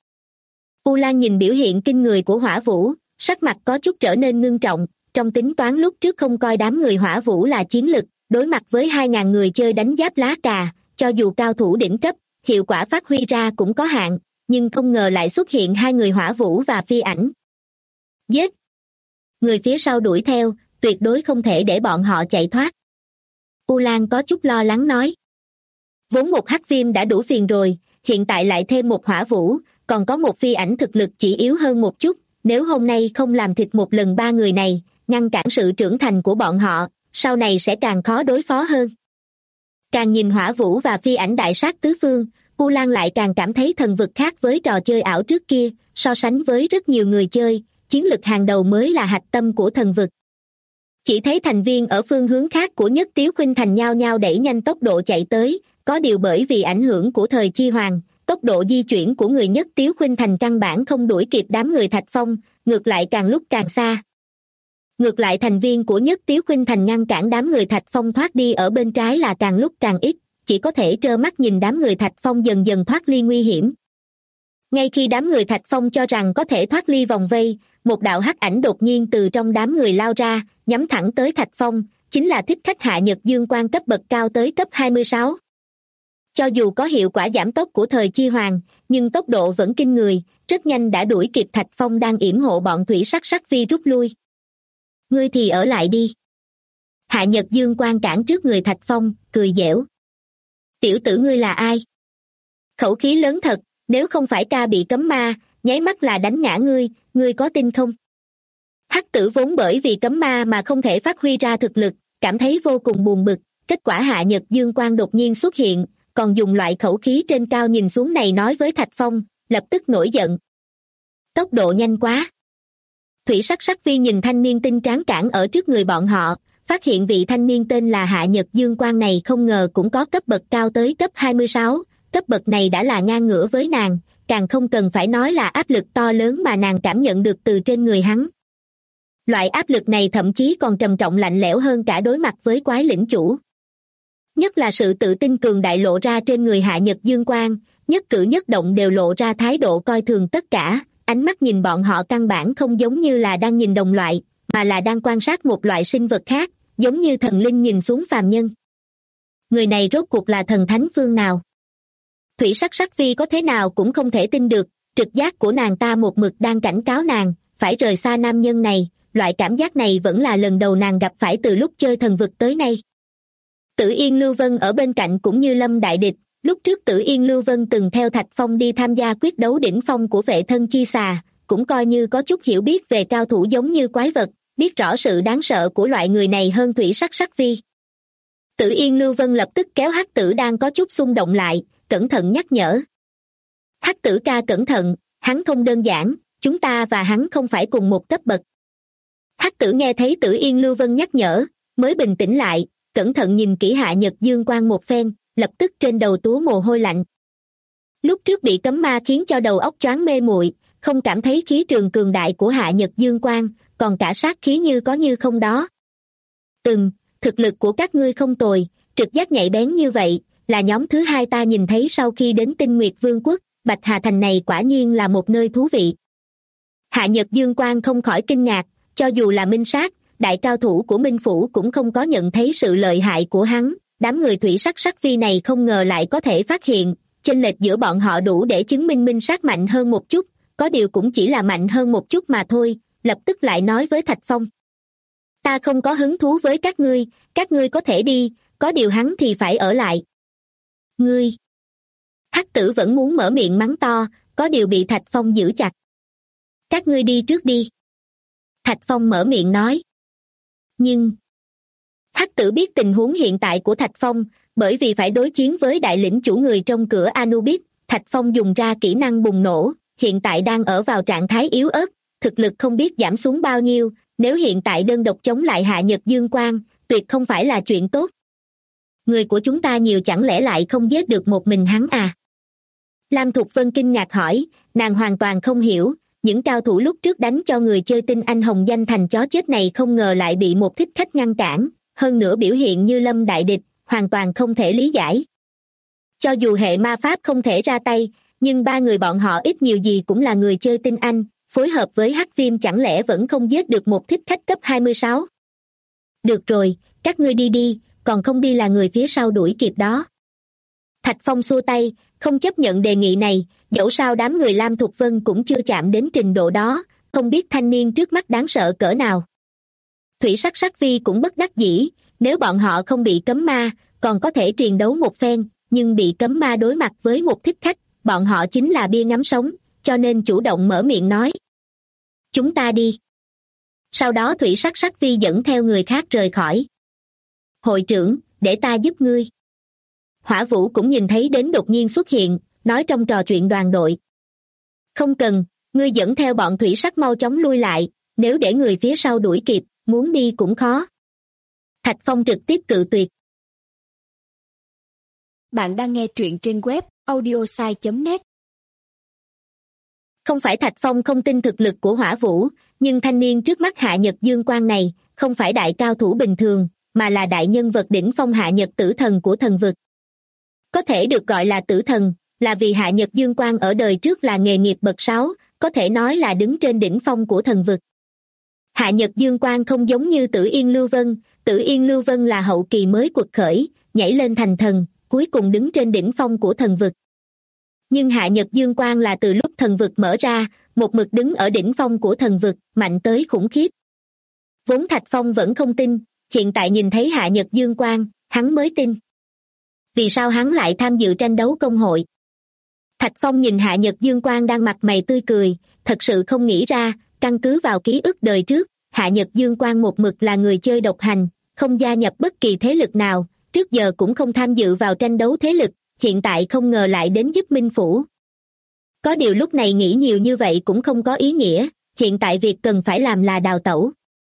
U Lan nhìn biểu hiện kinh người của Hỏa Vũ, sắc mặt có chút trở nên ngưng trọng, trong tính toán lúc trước không coi đám người Hỏa Vũ là chiến lực, đối mặt với 2.000 người chơi đánh giáp lá cà, cho dù cao thủ đỉnh cấp, hiệu quả phát huy ra cũng có hạn, nhưng không ngờ lại xuất hiện hai người Hỏa Vũ và Phi Ảnh. Giết! Người phía sau đuổi theo, tuyệt đối không thể để bọn họ chạy thoát. U Lan có chút lo lắng nói. Vốn một hắc viêm đã đủ phiền rồi, hiện tại lại thêm một Hỏa Vũ, còn có một Phi Ảnh thực lực chỉ yếu hơn một chút, nếu hôm nay không làm thịt một lần ba người này, ngăn cản sự trưởng thành của bọn họ, sau này sẽ càng khó đối phó hơn. Càng nhìn Hỏa Vũ và Phi Ảnh đại sát tứ phương, U Lan lại càng cảm thấy thần vực khác với trò chơi ảo trước kia, so sánh với rất nhiều người chơi, chiến lực hàng đầu mới là hạch tâm của thần vực. Chỉ thấy thành viên ở phương hướng khác của Nhất Tiếu Khuynh Thành nhao nhao đẩy nhanh tốc độ chạy tới, có điều bởi vì ảnh hưởng của thời chi hoàng, tốc độ di chuyển của người Nhất Tiếu Khuynh Thành căn bản không đuổi kịp đám người Thạch Phong, ngược lại càng lúc càng xa. Ngược lại thành viên của Nhất Tiếu Khuynh Thành ngăn cản đám người Thạch Phong thoát đi ở bên trái là càng lúc càng ít, chỉ có thể trơ mắt nhìn đám người Thạch Phong dần dần thoát ly nguy hiểm. Ngay khi đám người Thạch Phong cho rằng có thể thoát ly vòng vây, một đạo hắc ảnh đột nhiên từ trong đám người lao ra, nhắm thẳng tới Thạch Phong, chính là thích khách Hạ Nhật Dương Quan cấp bậc cao tới cấp 26. Cho dù có hiệu quả giảm tốc của thời chi hoàng, nhưng tốc độ vẫn kinh người, rất nhanh đã đuổi kịp Thạch Phong đang yểm hộ bọn Thủy Sắc Sắc Vi rút lui. Ngươi thì ở lại đi. Hạ Nhật Dương Quan cản trước người Thạch Phong, cười dẻo. Tiểu tử ngươi là ai? Khẩu khí lớn thật, nếu không phải ca bị cấm ma, nháy mắt là đánh ngã ngươi, ngươi có tin không? Hắc tử vốn bởi vì cấm ma mà không thể phát huy ra thực lực, cảm thấy vô cùng buồn bực, kết quả Hạ Nhật Dương Quan đột nhiên xuất hiện, còn dùng loại khẩu khí trên cao nhìn xuống này nói với Thạch Phong, lập tức nổi giận. Tốc độ nhanh quá. Thủy Sắc Sắc Vi nhìn thanh niên tinh tráng cản ở trước người bọn họ, phát hiện vị thanh niên tên là Hạ Nhật Dương Quan này không ngờ cũng có cấp bậc cao tới cấp 26, cấp bậc này đã là ngang ngửa với nàng, càng không cần phải nói là áp lực to lớn mà nàng cảm nhận được từ trên người hắn. Loại áp lực này thậm chí còn trầm trọng lạnh lẽo hơn cả đối mặt với quái lĩnh chủ. Nhất là sự tự tin cường đại lộ ra trên người Hạ Nhật Dương Quan, nhất cử nhất động đều lộ ra thái độ coi thường tất cả, ánh mắt nhìn bọn họ căn bản không giống như là đang nhìn đồng loại, mà là đang quan sát một loại sinh vật khác, giống như thần linh nhìn xuống phàm nhân. Người này rốt cuộc là thần thánh phương nào? Thủy Sắc Sắc Vi có thế nào cũng không thể tin được, trực giác của nàng ta một mực đang cảnh cáo nàng, phải rời xa nam nhân này, loại cảm giác này vẫn là lần đầu nàng gặp phải từ lúc chơi thần vực tới nay. Tử Yên Lưu Vân ở bên cạnh cũng như lâm đại địch, lúc trước Tử Yên Lưu Vân từng theo Thạch Phong đi tham gia quyết đấu đỉnh phong của vệ thân chi xà, cũng coi như có chút hiểu biết về cao thủ giống như quái vật, biết rõ sự đáng sợ của loại người này hơn Thủy Sắc Sắc Vi. Tử Yên Lưu Vân lập tức kéo Hắc Tử đang có chút xung động lại, cẩn thận nhắc nhở. Hắc Tử ca cẩn thận, hắn không đơn giản, chúng ta và hắn không phải cùng một cấp bậc. Hắc Tử nghe thấy Tử Yên Lưu Vân nhắc nhở, mới bình tĩnh lại, cẩn thận nhìn kỹ Hạ Nhật Dương Quan một phen, lập tức trên đầu túa mồ hôi lạnh. Lúc trước bị cấm ma khiến cho đầu óc choáng mê muội, không cảm thấy khí trường cường đại của Hạ Nhật Dương Quan, còn cả sát khí như có như không đó. Thực lực của các ngươi không tồi, trực giác nhạy bén như vậy, là nhóm thứ hai ta nhìn thấy sau khi đến Tinh Nguyệt Vương quốc, Bạch Hà Thành này quả nhiên là một nơi thú vị. Hạ Nhật Dương Quan không khỏi kinh ngạc, cho dù là minh sát, đại cao thủ của Minh Phủ cũng không có nhận thấy sự lợi hại của hắn, đám người Thủy Sắc Sắc Vi này không ngờ lại có thể phát hiện, chênh lệch giữa bọn họ đủ để chứng minh minh sát mạnh hơn một chút, có điều cũng chỉ là mạnh hơn một chút mà thôi, lập tức lại nói với Thạch Phong. Ta không có hứng thú với các ngươi có thể đi, có điều hắn thì phải ở lại. Ngươi! Hắc Tử vẫn muốn mở miệng mắng to, có điều bị Thạch Phong giữ chặt. Các ngươi đi trước đi. Thạch Phong mở miệng nói. Nhưng... Hắc Tử biết tình huống hiện tại của Thạch Phong, bởi vì phải đối chiến với đại lĩnh chủ người trong cửa Anubis, Thạch Phong dùng ra kỹ năng bùng nổ, hiện tại đang ở vào trạng thái yếu ớt, thực lực không biết giảm xuống bao nhiêu, nếu hiện tại đơn độc chống lại Hạ Nhật Dương Quan, tuyệt không phải là chuyện tốt. Người của chúng ta nhiều chẳng lẽ lại không giết được một mình hắn à? Lam Thục Vân kinh ngạc hỏi, nàng hoàn toàn không hiểu, những cao thủ lúc trước đánh cho người chơi tinh anh hồng danh thành chó chết này không ngờ lại bị một thích khách ngăn cản, hơn nữa biểu hiện như lâm đại địch, hoàn toàn không thể lý giải. Cho dù hệ ma pháp không thể ra tay, nhưng ba người bọn họ ít nhiều gì cũng là người chơi tinh anh, phối hợp với Hắc Viêm chẳng lẽ vẫn không giết được một thích khách cấp 26. Được rồi, các ngươi đi đi, còn không đi là người phía sau đuổi kịp đó. Thạch Phong xua tay, không chấp nhận đề nghị này, dẫu sao đám người Lam Thục Vân cũng chưa chạm đến trình độ đó, không biết thanh niên trước mắt đáng sợ cỡ nào. Thủy Sắc Sắc Vi cũng bất đắc dĩ, nếu bọn họ không bị cấm ma, còn có thể triền đấu một phen, nhưng bị cấm ma đối mặt với một thích khách, bọn họ chính là bia ngắm sống, cho nên chủ động mở miệng nói. Chúng ta đi. Sau đó Thủy Sắc Sắc Vi dẫn theo người khác rời khỏi. Hội trưởng, để ta giúp ngươi. Hỏa Vũ cũng nhìn thấy đến đột nhiên xuất hiện, nói trong trò chuyện đoàn đội. Không cần, Ngươi dẫn theo bọn thủy sắc mau chóng lui lại, nếu để người phía sau đuổi kịp, muốn đi cũng khó. Thạch Phong trực tiếp cự tuyệt. Bạn đang nghe truyện trên web audiosai.net. Không phải Thạch Phong không tin thực lực của Hỏa Vũ, nhưng thanh niên trước mắt Hạ Nhật Dương Quang này, không phải đại cao thủ bình thường, mà là đại nhân vật đỉnh phong Hạ Nhật Tử Thần của thần vực. Có thể được gọi là tử thần, là vì Hạ Nhật Dương Quang ở đời trước là nghề nghiệp bậc 6, có thể nói là đứng trên đỉnh phong của thần vực. Hạ Nhật Dương Quang không giống như Tử Yên Lưu Vân, Tử Yên Lưu Vân là hậu kỳ mới quật khởi, nhảy lên thành thần, cuối cùng đứng trên đỉnh phong của thần vực. Nhưng Hạ Nhật Dương Quang là từ lúc thần vực mở ra, một mực đứng ở đỉnh phong của thần vực, mạnh tới khủng khiếp. Vốn Thạch Phong vẫn không tin, hiện tại nhìn thấy Hạ Nhật Dương Quang, hắn mới tin. Vì sao hắn lại tham dự tranh đấu công hội? Thạch Phong nhìn Hạ Nhật Dương Quang đang mặt mày tươi cười, thật sự không nghĩ ra, căn cứ vào ký ức đời trước, Hạ Nhật Dương Quang một mực là người chơi độc hành, không gia nhập bất kỳ thế lực nào, trước giờ cũng không tham dự vào tranh đấu thế lực, hiện tại không ngờ lại đến giúp Minh Phủ. Có điều lúc này nghĩ nhiều như vậy cũng không có ý nghĩa, hiện tại việc cần phải làm là đào tẩu.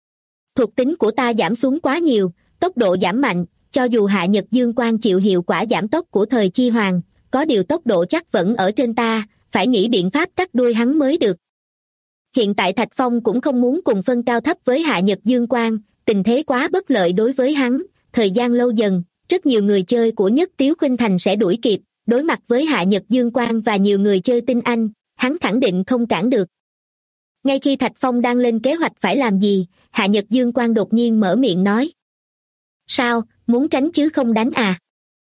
Thuộc tính của ta giảm xuống quá nhiều, tốc độ giảm mạnh, cho dù Hạ Nhật Dương Quang chịu hiệu quả giảm tốc của thời chi hoàng, có điều tốc độ chắc vẫn ở trên ta, phải nghĩ biện pháp cắt đuôi hắn mới được. Hiện tại Thạch Phong cũng không muốn cùng phân cao thấp với Hạ Nhật Dương Quang, tình thế quá bất lợi đối với hắn, thời gian lâu dần, rất nhiều người chơi của Nhất Tiếu Khuynh Thành sẽ đuổi kịp, đối mặt với Hạ Nhật Dương Quang và nhiều người chơi tinh anh, hắn khẳng định không cản được. Ngay khi Thạch Phong đang lên kế hoạch phải làm gì, Hạ Nhật Dương Quang đột nhiên mở miệng nói. Sao, muốn tránh chứ không đánh à?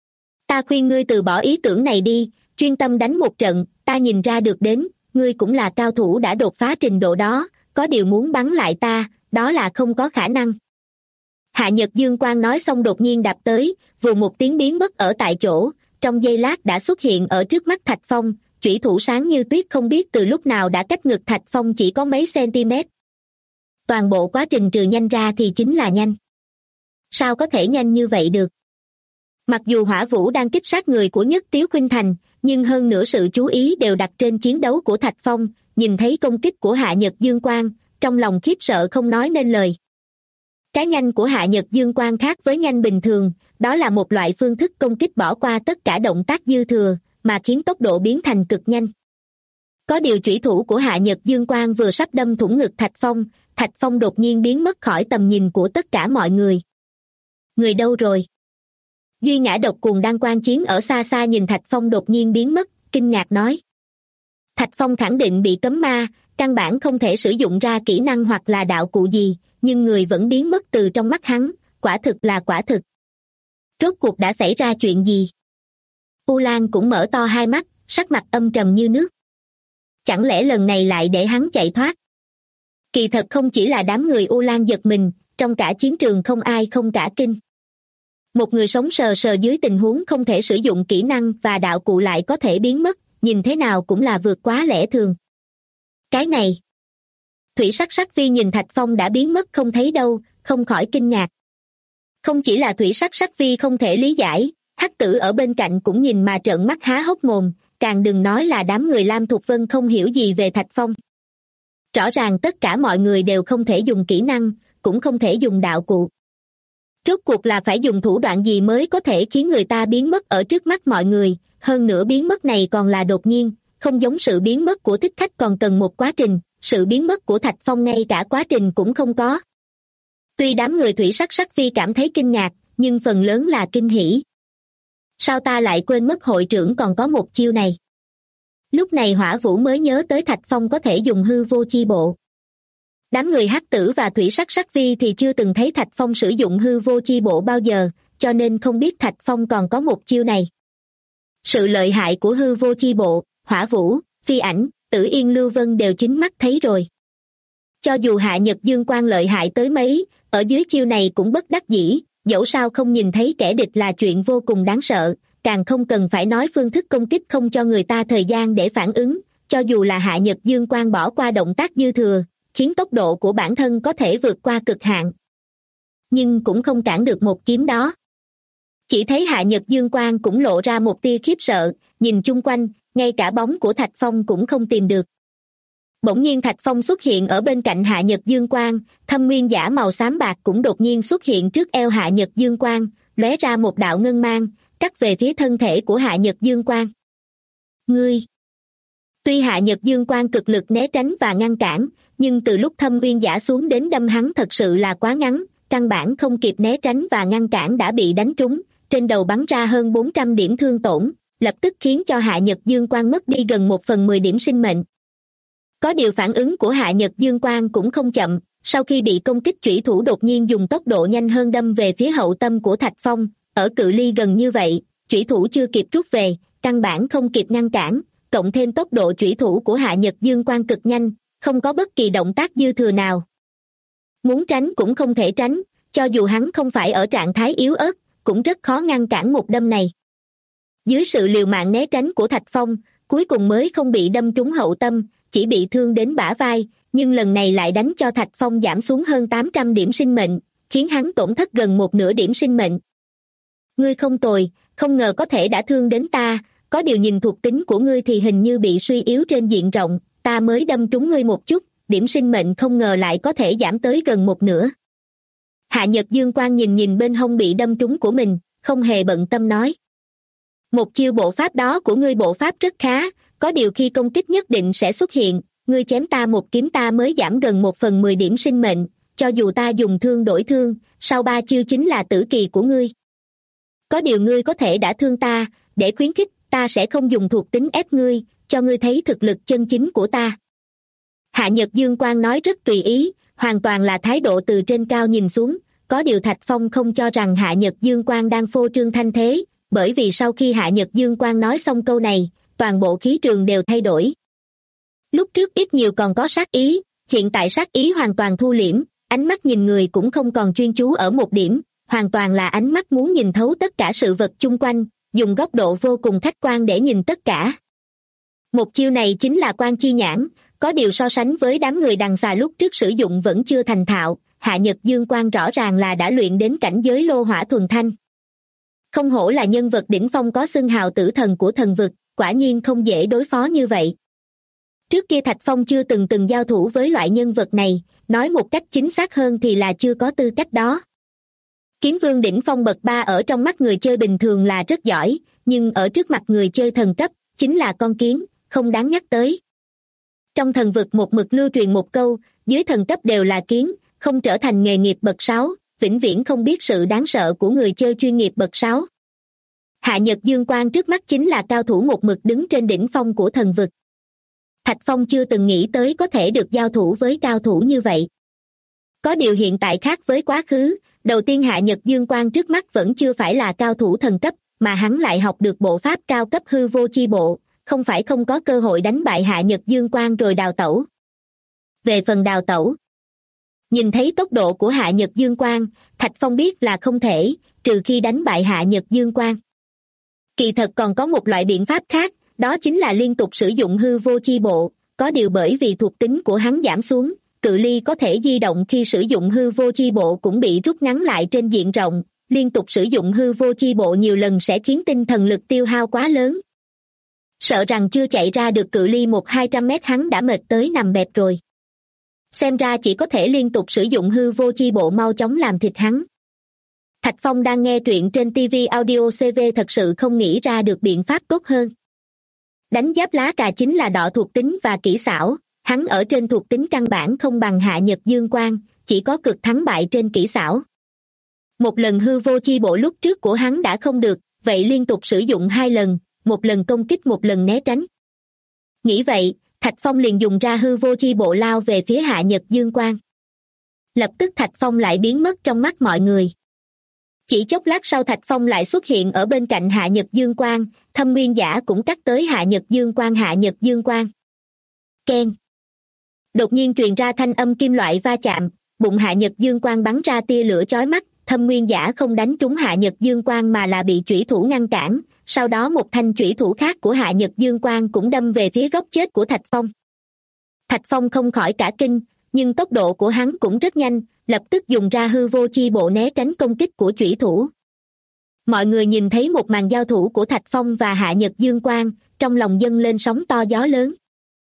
Ta khuyên ngươi từ bỏ ý tưởng này đi, chuyên tâm đánh một trận, ta nhìn ra được đến, ngươi cũng là cao thủ đã đột phá trình độ đó, có điều muốn bắn lại ta, đó là không có khả năng. Hạ Nhật Dương Quang nói xong đột nhiên đạp tới, vù một tiếng biến mất ở tại chỗ, trong giây lát đã xuất hiện ở trước mắt Thạch Phong, chủy thủ sáng như tuyết không biết từ lúc nào đã cách ngực Thạch Phong chỉ có mấy cm. Toàn bộ quá trình trừ nhanh ra thì chính là nhanh. Sao có thể nhanh như vậy được? Mặc dù Hỏa Vũ đang kích sát người của Nhất Tiếu Khuynh Thành, nhưng hơn nửa sự chú ý đều đặt trên chiến đấu của Thạch Phong, nhìn thấy công kích của Hạ Nhật Dương Quang, trong lòng khiếp sợ không nói nên lời. Cái nhanh của Hạ Nhật Dương Quang khác với nhanh bình thường, đó là một loại phương thức công kích bỏ qua tất cả động tác dư thừa, mà khiến tốc độ biến thành cực nhanh. Có điều chủy thủ của Hạ Nhật Dương Quang vừa sắp đâm thủng ngực Thạch Phong đột nhiên biến mất khỏi tầm nhìn của tất cả mọi người. Người đâu rồi? Duy Ngã Độc Cuồng đang quan chiến ở xa xa nhìn Thạch Phong đột nhiên biến mất, kinh ngạc nói. Thạch Phong khẳng định bị cấm ma, căn bản không thể sử dụng ra kỹ năng hoặc là đạo cụ gì, nhưng người vẫn biến mất từ trong mắt hắn, quả thực là quả thực. Rốt cuộc đã xảy ra chuyện gì? U Lan cũng mở to hai mắt, sắc mặt âm trầm như nước. Chẳng lẽ lần này lại để hắn chạy thoát? Kỳ thật không chỉ là đám người U Lan giật mình, trong cả chiến trường không ai không cả kinh. Một người sống sờ sờ dưới tình huống không thể sử dụng kỹ năng và đạo cụ lại có thể biến mất, nhìn thế nào cũng là vượt quá lẽ thường. Cái này... Thủy Sắc Sắc Phi nhìn Thạch Phong đã biến mất không thấy đâu, không khỏi kinh ngạc. Không chỉ là Thủy Sắc Sắc Phi không thể lý giải, Hắc Tử ở bên cạnh cũng nhìn mà trợn mắt há hốc mồm, càng đừng nói là đám người Lam Thục Vân không hiểu gì về Thạch Phong. Rõ ràng tất cả mọi người đều không thể dùng kỹ năng, cũng không thể dùng đạo cụ. Rốt cuộc là phải dùng thủ đoạn gì mới có thể khiến người ta biến mất ở trước mắt mọi người, hơn nữa biến mất này còn là đột nhiên, không giống sự biến mất của Thích Khách còn cần một quá trình, sự biến mất của Thạch Phong ngay cả quá trình cũng không có. Tuy đám người Thủy Sắc Sắc Phi cảm thấy kinh ngạc, nhưng phần lớn là kinh hỉ. Sao ta lại quên mất hội trưởng còn có một chiêu này? Lúc này Hỏa Vũ mới nhớ tới Thạch Phong có thể dùng hư vô chi bộ. Đám người Hắc Tử và Thủy Sắc Sắc Phi thì chưa từng thấy Thạch Phong sử dụng hư vô chi bộ bao giờ, cho nên không biết Thạch Phong còn có một chiêu này. Sự lợi hại của hư vô chi bộ, Hỏa Vũ, Phi Ảnh, Tử Yên Lưu Vân đều chính mắt thấy rồi. Cho dù Hạ Nhật Dương Quang lợi hại tới mấy, ở dưới chiêu này cũng bất đắc dĩ, dẫu sao không nhìn thấy kẻ địch là chuyện vô cùng đáng sợ, càng không cần phải nói phương thức công kích không cho người ta thời gian để phản ứng, cho dù là Hạ Nhật Dương Quang bỏ qua động tác dư thừa, khiến tốc độ của bản thân có thể vượt qua cực hạn. Nhưng cũng không cản được một kiếm đó. Chỉ thấy Hạ Nhật Dương Quang cũng lộ ra một tia khiếp sợ, nhìn chung quanh, ngay cả bóng của Thạch Phong cũng không tìm được. Bỗng nhiên Thạch Phong xuất hiện ở bên cạnh Hạ Nhật Dương Quang, thâm nguyên giả màu xám bạc cũng đột nhiên xuất hiện trước eo Hạ Nhật Dương Quang, lóe ra một đạo ngân mang, cắt về phía thân thể của Hạ Nhật Dương Quang. Ngươi! Tuy Hạ Nhật Dương Quang cực lực né tránh và ngăn cản, nhưng từ lúc thâm nguyên giả xuống đến đâm hắn thật sự là quá ngắn, căn bản không kịp né tránh và ngăn cản đã bị đánh trúng, trên đầu bắn ra hơn 400 điểm thương tổn, lập tức khiến cho Hạ Nhật Dương Quang mất đi gần 1/10 điểm sinh mệnh. Có điều phản ứng của Hạ Nhật Dương Quang cũng không chậm, sau khi bị công kích chủy thủ đột nhiên dùng tốc độ nhanh hơn đâm về phía hậu tâm của Thạch Phong, ở cự ly gần như vậy, chủy thủ chưa kịp rút về, căn bản không kịp ngăn cản, cộng thêm tốc độ chủy thủ của Hạ Nhật Dương Quang cực nhanh, không có bất kỳ động tác dư thừa nào. Muốn tránh cũng không thể tránh, cho dù hắn không phải ở trạng thái yếu ớt, cũng rất khó ngăn cản một đâm này. Dưới sự liều mạng né tránh của Thạch Phong, cuối cùng mới không bị đâm trúng hậu tâm, chỉ bị thương đến bả vai, nhưng lần này lại đánh cho Thạch Phong giảm xuống hơn 800 điểm sinh mệnh, khiến hắn tổn thất gần 1/2 điểm sinh mệnh. Ngươi không tồi, không ngờ có thể đã thương đến ta, có điều nhìn thuộc tính của ngươi thì hình như bị suy yếu trên diện rộng, ta mới đâm trúng ngươi một chút, điểm sinh mệnh không ngờ lại có thể giảm tới gần 1/2. Hạ Nhật Dương Quang nhìn bên hông bị đâm trúng của mình, không hề bận tâm nói. Một chiêu bộ pháp đó của ngươi bộ pháp rất khá, có điều khi công kích nhất định sẽ xuất hiện, ngươi chém ta một kiếm ta mới giảm gần 1/10 điểm sinh mệnh, cho dù ta dùng thương đổi thương, sau 3 chiêu chính là tử kỳ của ngươi. Có điều ngươi có thể đã thương ta, để khuyến khích, ta sẽ không dùng thuộc tính ép ngươi, cho ngươi thấy thực lực chân chính của ta. Hạ Nhật Dương Quang nói rất tùy ý, hoàn toàn là thái độ từ trên cao nhìn xuống, có điều Thạch Phong không cho rằng Hạ Nhật Dương Quang đang phô trương thanh thế, bởi vì sau khi Hạ Nhật Dương Quang nói xong câu này, toàn bộ khí trường đều thay đổi. Lúc trước ít nhiều còn có sát ý, hiện tại sát ý hoàn toàn thu liễm, ánh mắt nhìn người cũng không còn chuyên chú ở một điểm, hoàn toàn là ánh mắt muốn nhìn thấu tất cả sự vật chung quanh, dùng góc độ vô cùng khách quan để nhìn tất cả. Một chiêu này chính là quan chi nhãn, có điều so sánh với đám người đằng xà lúc trước sử dụng vẫn chưa thành thạo, Hạ Nhật Dương Quang rõ ràng là đã luyện đến cảnh giới lô hỏa thuần thanh. Không hổ là nhân vật đỉnh phong có xưng hào tử thần của thần vực, quả nhiên không dễ đối phó như vậy. Trước kia Thạch Phong chưa từng giao thủ với loại nhân vật này, nói một cách chính xác hơn thì là chưa có tư cách đó. Kiếm vương đỉnh phong bậc 3 ở trong mắt người chơi bình thường là rất giỏi, nhưng ở trước mặt người chơi thần cấp, chính là con kiến, không đáng nhắc tới. Trong thần vực một mực lưu truyền một câu, dưới thần cấp đều là kiến, không trở thành nghề nghiệp bậc 6, vĩnh viễn không biết sự đáng sợ của người chơi chuyên nghiệp bậc 6. Hạ Nhật Dương Quang trước mắt chính là cao thủ một mực đứng trên đỉnh phong của thần vực. Thạch Phong chưa từng nghĩ tới có thể được giao thủ với cao thủ như vậy. Có điều hiện tại khác với quá khứ, đầu tiên Hạ Nhật Dương Quang trước mắt vẫn chưa phải là cao thủ thần cấp, mà hắn lại học được bộ pháp cao cấp hư vô chi bộ, không phải không có cơ hội đánh bại Hạ Nhật Dương Quang rồi đào tẩu. Về phần đào tẩu, nhìn thấy tốc độ của Hạ Nhật Dương Quang, Thạch Phong biết là không thể, trừ khi đánh bại Hạ Nhật Dương Quang. Kỳ thật còn có một loại biện pháp khác, đó chính là liên tục sử dụng hư vô chi bộ, có điều bởi vì thuộc tính của hắn giảm xuống, cự ly có thể di động khi sử dụng hư vô chi bộ cũng bị rút ngắn lại trên diện rộng, liên tục sử dụng hư vô chi bộ nhiều lần sẽ khiến tinh thần lực tiêu hao quá lớn. Sợ rằng chưa chạy ra được cự ly 100-200 mét hắn đã mệt tới nằm bẹp rồi. Xem ra chỉ có thể liên tục sử dụng hư vô chi bộ mau chóng làm thịt hắn. Thạch Phong đang nghe truyện trên TV Audio CV thật sự không nghĩ ra được biện pháp tốt hơn. Đánh giáp lá cà chính là đọ thuộc tính và kỹ xảo, hắn ở trên thuộc tính căn bản không bằng Hạ Nhật Dương Quang, chỉ có cực thắng bại trên kỹ xảo. Một lần hư vô chi bộ lúc trước của hắn đã không được, vậy liên tục sử dụng 2 lần, một lần công kích một lần né tránh. Nghĩ vậy, Thạch Phong liền dùng ra hư vô chi bộ lao về phía Hạ Nhật Dương Quang. Lập tức Thạch Phong lại biến mất trong mắt mọi người. Chỉ chốc lát sau Thạch Phong lại xuất hiện ở bên cạnh Hạ Nhật Dương Quang, thâm nguyên giả cũng cắt tới Hạ Nhật Dương Quang. Hạ Nhật Dương Quang. Keng. Đột nhiên truyền ra thanh âm kim loại va chạm, bụng Hạ Nhật Dương Quang bắn ra tia lửa chói mắt, thâm nguyên giả không đánh trúng Hạ Nhật Dương Quang mà là bị chủy thủ ngăn cản, sau đó một thanh chủy thủ khác của Hạ Nhật Dương Quang cũng đâm về phía góc chết của Thạch Phong. Thạch Phong không khỏi cả kinh, nhưng tốc độ của hắn cũng rất nhanh, lập tức dùng ra hư vô chi bộ né tránh công kích của chủy thủ. Mọi người nhìn thấy một màn giao thủ của Thạch Phong và Hạ Nhật Dương Quang, trong lòng dâng lên sóng to gió lớn.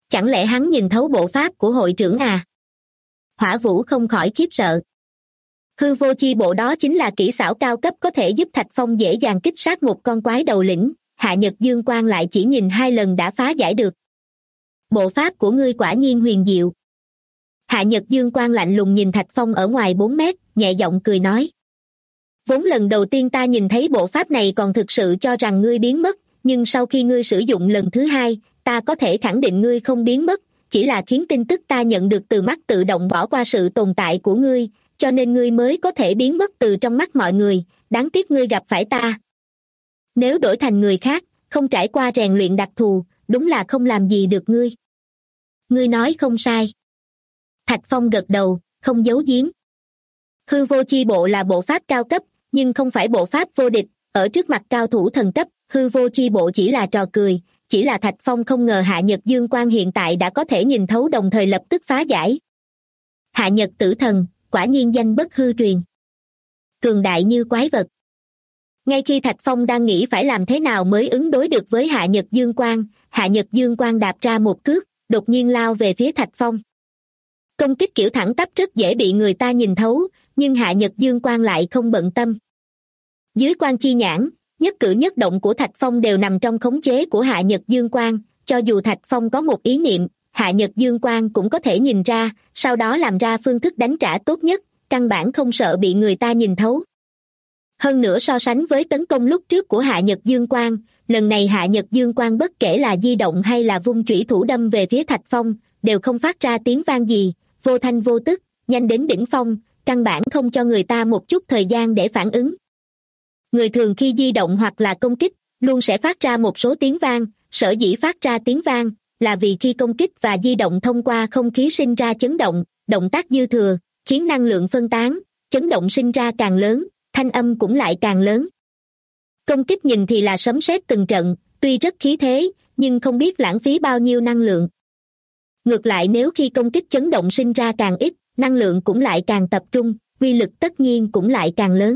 Chẳng lẽ hắn nhìn thấu bộ pháp của hội trưởng à? Hỏa Vũ không khỏi khiếp sợ. Hư vô chi bộ đó chính là kỹ xảo cao cấp có thể giúp Thạch Phong dễ dàng kích sát một con quái đầu lĩnh, Hạ Nhật Dương Quang lại chỉ nhìn 2 lần đã phá giải được. Bộ pháp của ngươi quả nhiên huyền diệu. Hạ Nhật Dương Quang lạnh lùng nhìn Thạch Phong ở ngoài 4 mét, nhẹ giọng cười nói. Vốn lần đầu tiên ta nhìn thấy bộ pháp này còn thực sự cho rằng ngươi biến mất, nhưng sau khi ngươi sử dụng lần thứ 2, ta có thể khẳng định ngươi không biến mất, chỉ là khiến tin tức ta nhận được từ mắt tự động bỏ qua sự tồn tại của ngươi, cho nên ngươi mới có thể biến mất từ trong mắt mọi người, đáng tiếc ngươi gặp phải ta. Nếu đổi thành người khác, không trải qua rèn luyện đặc thù, đúng là không làm gì được ngươi. Ngươi nói không sai. Thạch Phong gật đầu, không giấu giếm. Hư vô chi bộ là bộ pháp cao cấp, nhưng không phải bộ pháp vô địch, ở trước mặt cao thủ thần cấp, hư vô chi bộ chỉ là trò cười, chỉ là Thạch Phong không ngờ Hạ Nhật Dương Quang hiện tại đã có thể nhìn thấu đồng thời lập tức phá giải. Hạ Nhật Tử Thần, quả nhiên danh bất hư truyền. Cường đại như quái vật. Ngay khi Thạch Phong đang nghĩ phải làm thế nào mới ứng đối được với Hạ Nhật Dương Quang, Hạ Nhật Dương Quang đạp ra một cước, đột nhiên lao về phía Thạch Phong. Công kích kiểu thẳng tắp rất dễ bị người ta nhìn thấu, nhưng Hạ Nhật Dương Quang lại không bận tâm. Dưới quan chi nhãn, nhất cử nhất động của Thạch Phong đều nằm trong khống chế của Hạ Nhật Dương Quang, cho dù Thạch Phong có một ý niệm, Hạ Nhật Dương Quang cũng có thể nhìn ra, sau đó làm ra phương thức đánh trả tốt nhất, căn bản không sợ bị người ta nhìn thấu. Hơn nữa so sánh với tấn công lúc trước của Hạ Nhật Dương Quang, lần này Hạ Nhật Dương Quang bất kể là di động hay là vung chủy thủ đâm về phía Thạch Phong, đều không phát ra tiếng vang gì, vô thanh vô tức, nhanh đến đỉnh phong, căn bản không cho người ta một chút thời gian để phản ứng. Người thường khi di động hoặc là công kích, luôn sẽ phát ra một số tiếng vang, sở dĩ phát ra tiếng vang, là vì khi công kích và di động thông qua không khí sinh ra chấn động, động tác dư thừa, khiến năng lượng phân tán, chấn động sinh ra càng lớn, thanh âm cũng lại càng lớn. Công kích nhìn thì là sấm sét từng trận, tuy rất khí thế, nhưng không biết lãng phí bao nhiêu năng lượng. Ngược lại nếu khi công kích chấn động sinh ra càng ít, năng lượng cũng lại càng tập trung, uy lực tất nhiên cũng lại càng lớn.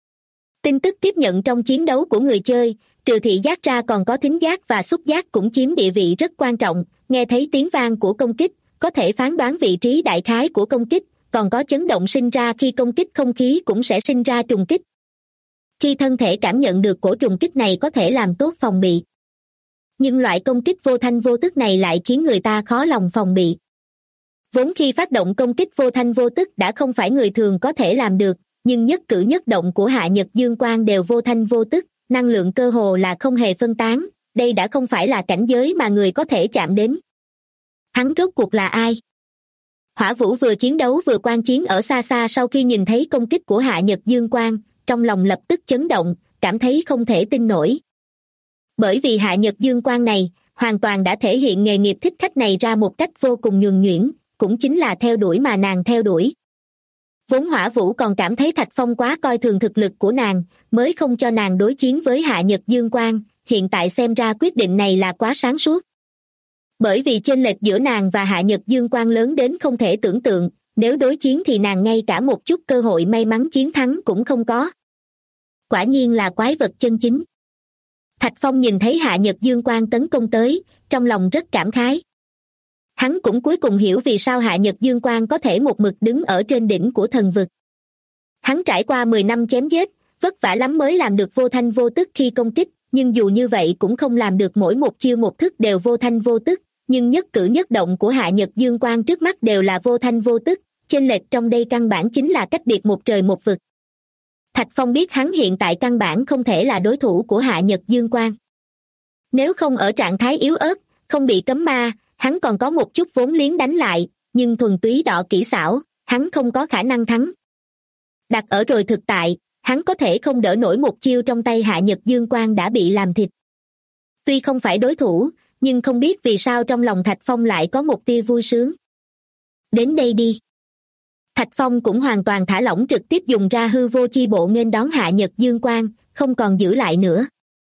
Tin tức tiếp nhận trong chiến đấu của người chơi, trừ thị giác ra còn có thính giác và xúc giác cũng chiếm địa vị rất quan trọng, nghe thấy tiếng vang của công kích, có thể phán đoán vị trí đại khái của công kích, còn có chấn động sinh ra khi công kích không khí cũng sẽ sinh ra trùng kích. Khi thân thể cảm nhận được cổ trùng kích này có thể làm tốt phòng bị. Nhưng loại công kích vô thanh vô tức này lại khiến người ta khó lòng phòng bị. Vốn khi phát động công kích vô thanh vô tức đã không phải người thường có thể làm được, nhưng nhất cử nhất động của Hạ Nhật Dương Quang đều vô thanh vô tức, năng lượng cơ hồ là không hề phân tán, đây đã không phải là cảnh giới mà người có thể chạm đến. Hắn rốt cuộc là ai? Hỏa Vũ vừa chiến đấu vừa quan chiến ở xa xa sau khi nhìn thấy công kích của Hạ Nhật Dương Quang, trong lòng lập tức chấn động, cảm thấy không thể tin nổi. Bởi vì Hạ Nhật Dương Quang này, hoàn toàn đã thể hiện nghề nghiệp thích khách này ra một cách vô cùng nhuần nhuyễn, cũng chính là theo đuổi mà nàng theo đuổi. Vốn Hỏa Vũ còn cảm thấy Thạch Phong quá coi thường thực lực của nàng, mới không cho nàng đối chiến với Hạ Nhật Dương Quang, hiện tại xem ra quyết định này là quá sáng suốt. Bởi vì chênh lệch giữa nàng và Hạ Nhật Dương Quang lớn đến không thể tưởng tượng, nếu đối chiến thì nàng ngay cả một chút cơ hội may mắn chiến thắng cũng không có. Quả nhiên là quái vật chân chính. Thạch Phong nhìn thấy Hạ Nhật Dương Quang tấn công tới, trong lòng rất cảm khái. Hắn cũng cuối cùng hiểu vì sao Hạ Nhật Dương Quang có thể một mực đứng ở trên đỉnh của thần vực. Hắn trải qua 10 năm chém giết, vất vả lắm mới làm được vô thanh vô tức khi công kích, nhưng dù như vậy cũng không làm được mỗi một chiêu một thức đều vô thanh vô tức, nhưng nhất cử nhất động của Hạ Nhật Dương Quang trước mắt đều là vô thanh vô tức, chênh lệch trong đây căn bản chính là cách biệt một trời một vực. Thạch Phong biết hắn hiện tại căn bản không thể là đối thủ của Hạ Nhật Dương Quang. Nếu không ở trạng thái yếu ớt, không bị cấm ma, hắn còn có một chút vốn liếng đánh lại, nhưng thuần túy đọ kỹ xảo, hắn không có khả năng thắng. Đặt ở rồi thực tại, hắn có thể không đỡ nổi một chiêu trong tay Hạ Nhật Dương Quang đã bị làm thịt. Tuy không phải đối thủ, nhưng không biết vì sao trong lòng Thạch Phong lại có một tia vui sướng. Đến đây đi. Thạch Phong cũng hoàn toàn thả lỏng trực tiếp dùng ra hư vô chi bộ nghênh đón Hạ Nhật Dương Quang, không còn giữ lại nữa.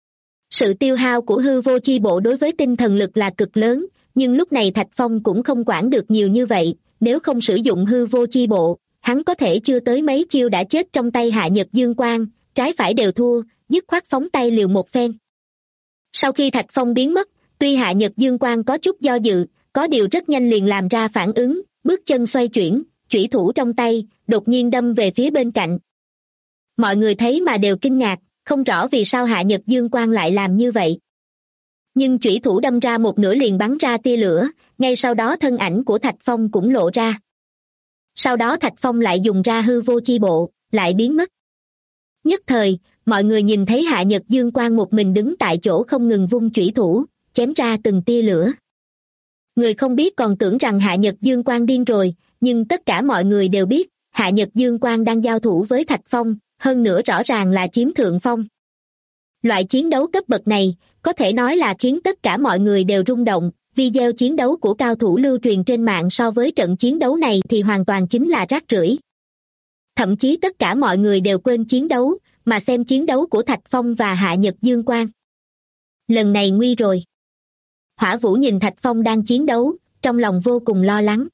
Sự tiêu hao của hư vô chi bộ đối với tinh thần lực là cực lớn, nhưng lúc này Thạch Phong cũng không quản được nhiều như vậy, nếu không sử dụng hư vô chi bộ, hắn có thể chưa tới mấy chiêu đã chết trong tay Hạ Nhật Dương Quang, trái phải đều thua, dứt khoát phóng tay liều một phen. Sau khi Thạch Phong biến mất, tuy Hạ Nhật Dương Quang có chút do dự, có điều rất nhanh liền làm ra phản ứng, bước chân xoay chuyển, chủy thủ trong tay, đột nhiên đâm về phía bên cạnh. Mọi người thấy mà đều kinh ngạc, không rõ vì sao Hạ Nhật Dương Quang lại làm như vậy. Nhưng chủy thủ đâm ra một nửa liền bắn ra tia lửa, ngay sau đó thân ảnh của Thạch Phong cũng lộ ra. Sau đó Thạch Phong lại dùng ra hư vô chi bộ, lại biến mất. Nhất thời, mọi người nhìn thấy Hạ Nhật Dương Quang một mình đứng tại chỗ không ngừng vung chủy thủ, chém ra từng tia lửa. Người không biết còn tưởng rằng Hạ Nhật Dương Quang điên rồi, nhưng tất cả mọi người đều biết, Hạ Nhật Dương Quang đang giao thủ với Thạch Phong, hơn nữa rõ ràng là chiếm thượng phong. Loại chiến đấu cấp bậc này, có thể nói là khiến tất cả mọi người đều rung động, video chiến đấu của cao thủ lưu truyền trên mạng so với trận chiến đấu này thì hoàn toàn chính là rác rưởi. Thậm chí tất cả mọi người đều quên chiến đấu, mà xem chiến đấu của Thạch Phong và Hạ Nhật Dương Quang. Lần này nguy rồi. Hỏa Vũ nhìn Thạch Phong đang chiến đấu, trong lòng vô cùng lo lắng.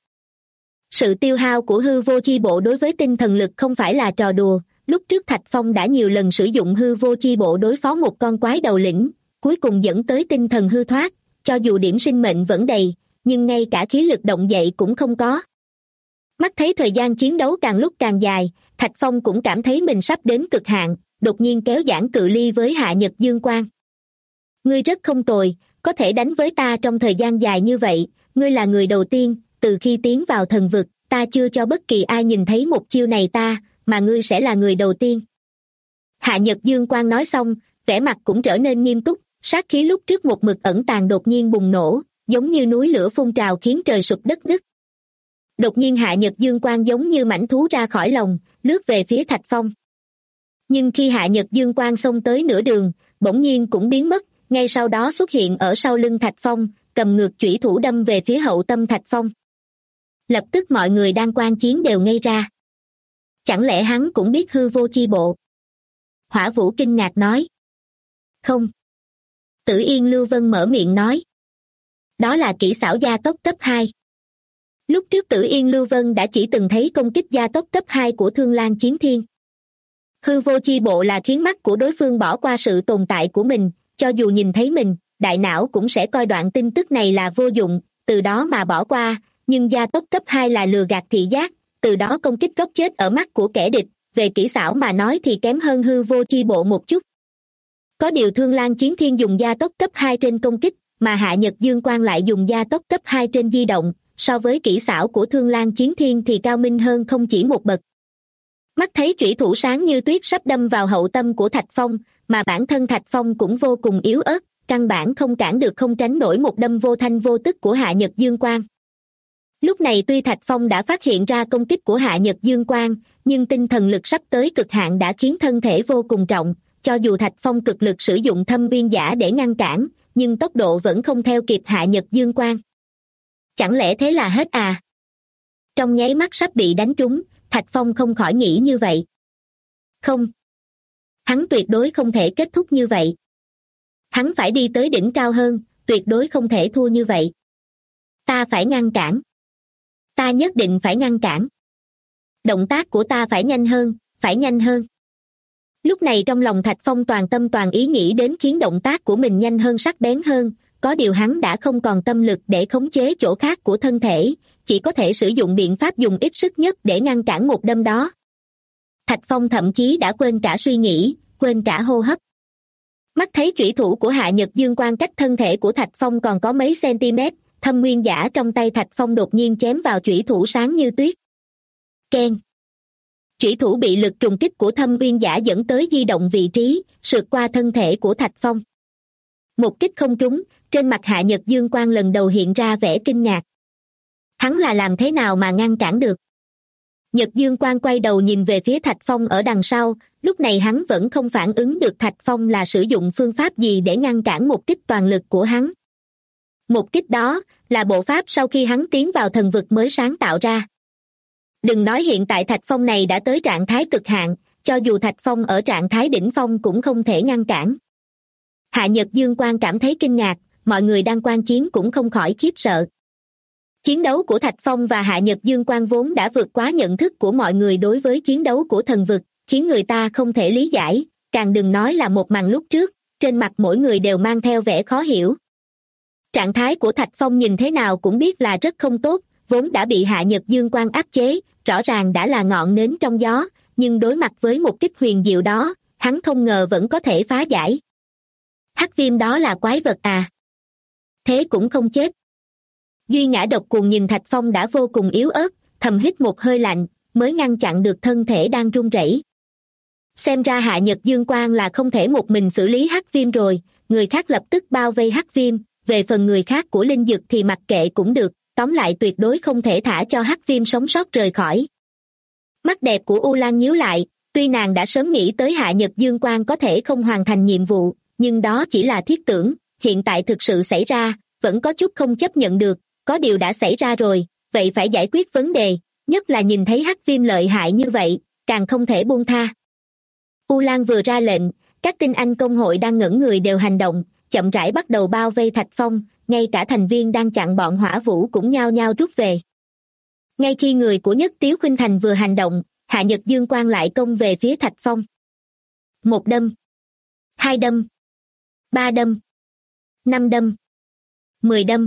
Sự tiêu hao của hư vô chi bộ đối với tinh thần lực không phải là trò đùa, lúc trước Thạch Phong đã nhiều lần sử dụng hư vô chi bộ đối phó một con quái đầu lĩnh, cuối cùng dẫn tới tinh thần hư thoát, cho dù điểm sinh mệnh vẫn đầy, nhưng ngay cả khí lực động dậy cũng không có. Mắt thấy thời gian chiến đấu càng lúc càng dài, Thạch Phong cũng cảm thấy mình sắp đến cực hạn, đột nhiên kéo giãn cự ly với Hạ Nhật Dương Quang. Ngươi rất không tồi, có thể đánh với ta trong thời gian dài như vậy, ngươi là người đầu tiên, từ khi tiến vào thần vực, ta chưa cho bất kỳ ai nhìn thấy một chiêu này ta, mà ngươi sẽ là người đầu tiên. Hạ Nhật Dương Quang nói xong, vẻ mặt cũng trở nên nghiêm túc, sát khí lúc trước một mực ẩn tàng đột nhiên bùng nổ, giống như núi lửa phun trào khiến trời sụp đất nứt. Đột nhiên Hạ Nhật Dương Quang giống như mãnh thú ra khỏi lồng, lướt về phía Thạch Phong. Nhưng khi Hạ Nhật Dương Quang xông tới nửa đường, bỗng nhiên cũng biến mất, ngay sau đó xuất hiện ở sau lưng Thạch Phong, cầm ngược chủy thủ đâm về phía hậu tâm Thạch Phong. Lập tức mọi người đang quan chiến đều ngây ra. Chẳng lẽ hắn cũng biết hư vô chi bộ? Hỏa Vũ kinh ngạc nói. Không. Tử Yên Lưu Vân mở miệng nói. Đó là kỹ xảo gia tốc cấp 2. Lúc trước Tử Yên Lưu Vân đã chỉ từng thấy công kích gia tốc cấp 2 của Thương Lan Chiến Thiên. Hư vô chi bộ là khiến mắt của đối phương bỏ qua sự tồn tại của mình, cho dù nhìn thấy mình, đại não cũng sẽ coi đoạn tin tức này là vô dụng, từ đó mà bỏ qua, nhưng gia tốc cấp 2 là lừa gạt thị giác, từ đó công kích góc chết ở mắt của kẻ địch, về kỹ xảo mà nói thì kém hơn hư vô chi bộ một chút. Có điều Thương Lan Chiến Thiên dùng gia tốc cấp 2 trên công kích, mà Hạ Nhật Dương Quang lại dùng gia tốc cấp 2 trên di động, so với kỹ xảo của Thương Lan Chiến Thiên thì cao minh hơn không chỉ một bậc. Mắt thấy chủy thủ sáng như tuyết sắp đâm vào hậu tâm của Thạch Phong, mà bản thân Thạch Phong cũng vô cùng yếu ớt, căn bản không cản được không tránh nổi một đâm vô thanh vô tức của Hạ Nhật Dương Quang. Lúc này tuy Thạch Phong đã phát hiện ra công kích của Hạ Nhật Dương Quang, nhưng tinh thần lực sắp tới cực hạn đã khiến thân thể vô cùng trọng, cho dù Thạch Phong cực lực sử dụng thâm uyên giả để ngăn cản, nhưng tốc độ vẫn không theo kịp Hạ Nhật Dương Quang. Chẳng lẽ thế là hết à? Trong nháy mắt sắp bị đánh trúng, Thạch Phong không khỏi nghĩ như vậy. Không. Hắn tuyệt đối không thể kết thúc như vậy. Hắn phải đi tới đỉnh cao hơn, tuyệt đối không thể thua như vậy. Ta phải ngăn cản. Ta nhất định phải ngăn cản. Động tác của ta phải nhanh hơn, phải nhanh hơn. Lúc này trong lòng Thạch Phong toàn tâm toàn ý nghĩ đến khiến động tác của mình nhanh hơn sắc bén hơn, có điều hắn đã không còn tâm lực để khống chế chỗ khác của thân thể, chỉ có thể sử dụng biện pháp dùng ít sức nhất để ngăn cản một đâm đó. Thạch Phong thậm chí đã quên cả suy nghĩ, quên cả hô hấp. Mắt thấy chủy thủ của Hạ Nhật Dương Quang cách thân thể của Thạch Phong còn có mấy cm, thâm nguyên giả trong tay Thạch Phong đột nhiên chém vào chủy thủ sáng như tuyết. Keng. Chủy thủ bị lực trùng kích của thâm nguyên giả dẫn tới di động vị trí, sượt qua thân thể của Thạch Phong. Một kích không trúng, trên mặt Hạ Nhật Dương Quang lần đầu hiện ra vẻ kinh ngạc. Hắn là làm thế nào mà ngăn cản được? Nhật Dương Quang quay đầu nhìn về phía Thạch Phong ở đằng sau, lúc này hắn vẫn không phản ứng được Thạch Phong là sử dụng phương pháp gì để ngăn cản một kích toàn lực của hắn. Một kích đó là bộ pháp sau khi hắn tiến vào thần vực mới sáng tạo ra. Đừng nói hiện tại Thạch Phong này đã tới trạng thái cực hạn, cho dù Thạch Phong ở trạng thái đỉnh phong cũng không thể ngăn cản. Hạ Nhật Dương Quang cảm thấy kinh ngạc, mọi người đang quan chiến cũng không khỏi khiếp sợ. Chiến đấu của Thạch Phong và Hạ Nhật Dương Quang vốn đã vượt quá nhận thức của mọi người đối với chiến đấu của thần vực, khiến người ta không thể lý giải, càng đừng nói là một màn lúc trước, trên mặt mỗi người đều mang theo vẻ khó hiểu. Trạng thái của Thạch Phong nhìn thế nào cũng biết là rất không tốt, vốn đã bị Hạ Nhật Dương Quang áp chế, rõ ràng đã là ngọn nến trong gió, nhưng đối mặt với một kích huyền diệu đó, hắn không ngờ vẫn có thể phá giải. Hắc viêm đó là quái vật à? Thế cũng không chết. Duy Ngã Độc Cuồng nhìn Thạch Phong đã vô cùng yếu ớt, thầm hít một hơi lạnh, mới ngăn chặn được thân thể đang run rẩy. Xem ra Hạ Nhật Dương Quang là không thể một mình xử lý hắc viêm rồi, người khác lập tức bao vây hắc viêm, về phần người khác của Linh Dực thì mặc kệ cũng được, tóm lại tuyệt đối không thể thả cho hắc viêm sống sót rời khỏi. Mắt đẹp của U Lan nhíu lại, tuy nàng đã sớm nghĩ tới Hạ Nhật Dương Quang có thể không hoàn thành nhiệm vụ, nhưng đó chỉ là thiết tưởng, hiện tại thực sự xảy ra, vẫn có chút không chấp nhận được, có điều đã xảy ra rồi, vậy phải giải quyết vấn đề, nhất là nhìn thấy hắc viêm lợi hại như vậy, càng không thể buông tha. U Lan vừa ra lệnh, các tinh anh công hội đang ngẩn người đều hành động, chậm rãi bắt đầu bao vây Thạch Phong, ngay cả thành viên đang chặn bọn hỏa vũ cũng nhao nhao rút về. Ngay khi người của Nhất Tiếu Khuynh Thành vừa hành động, Hạ Nhật Dương Quang lại công về phía Thạch Phong. 1 đâm, 2 đâm, 3 đâm, 5 đâm, 10 đâm.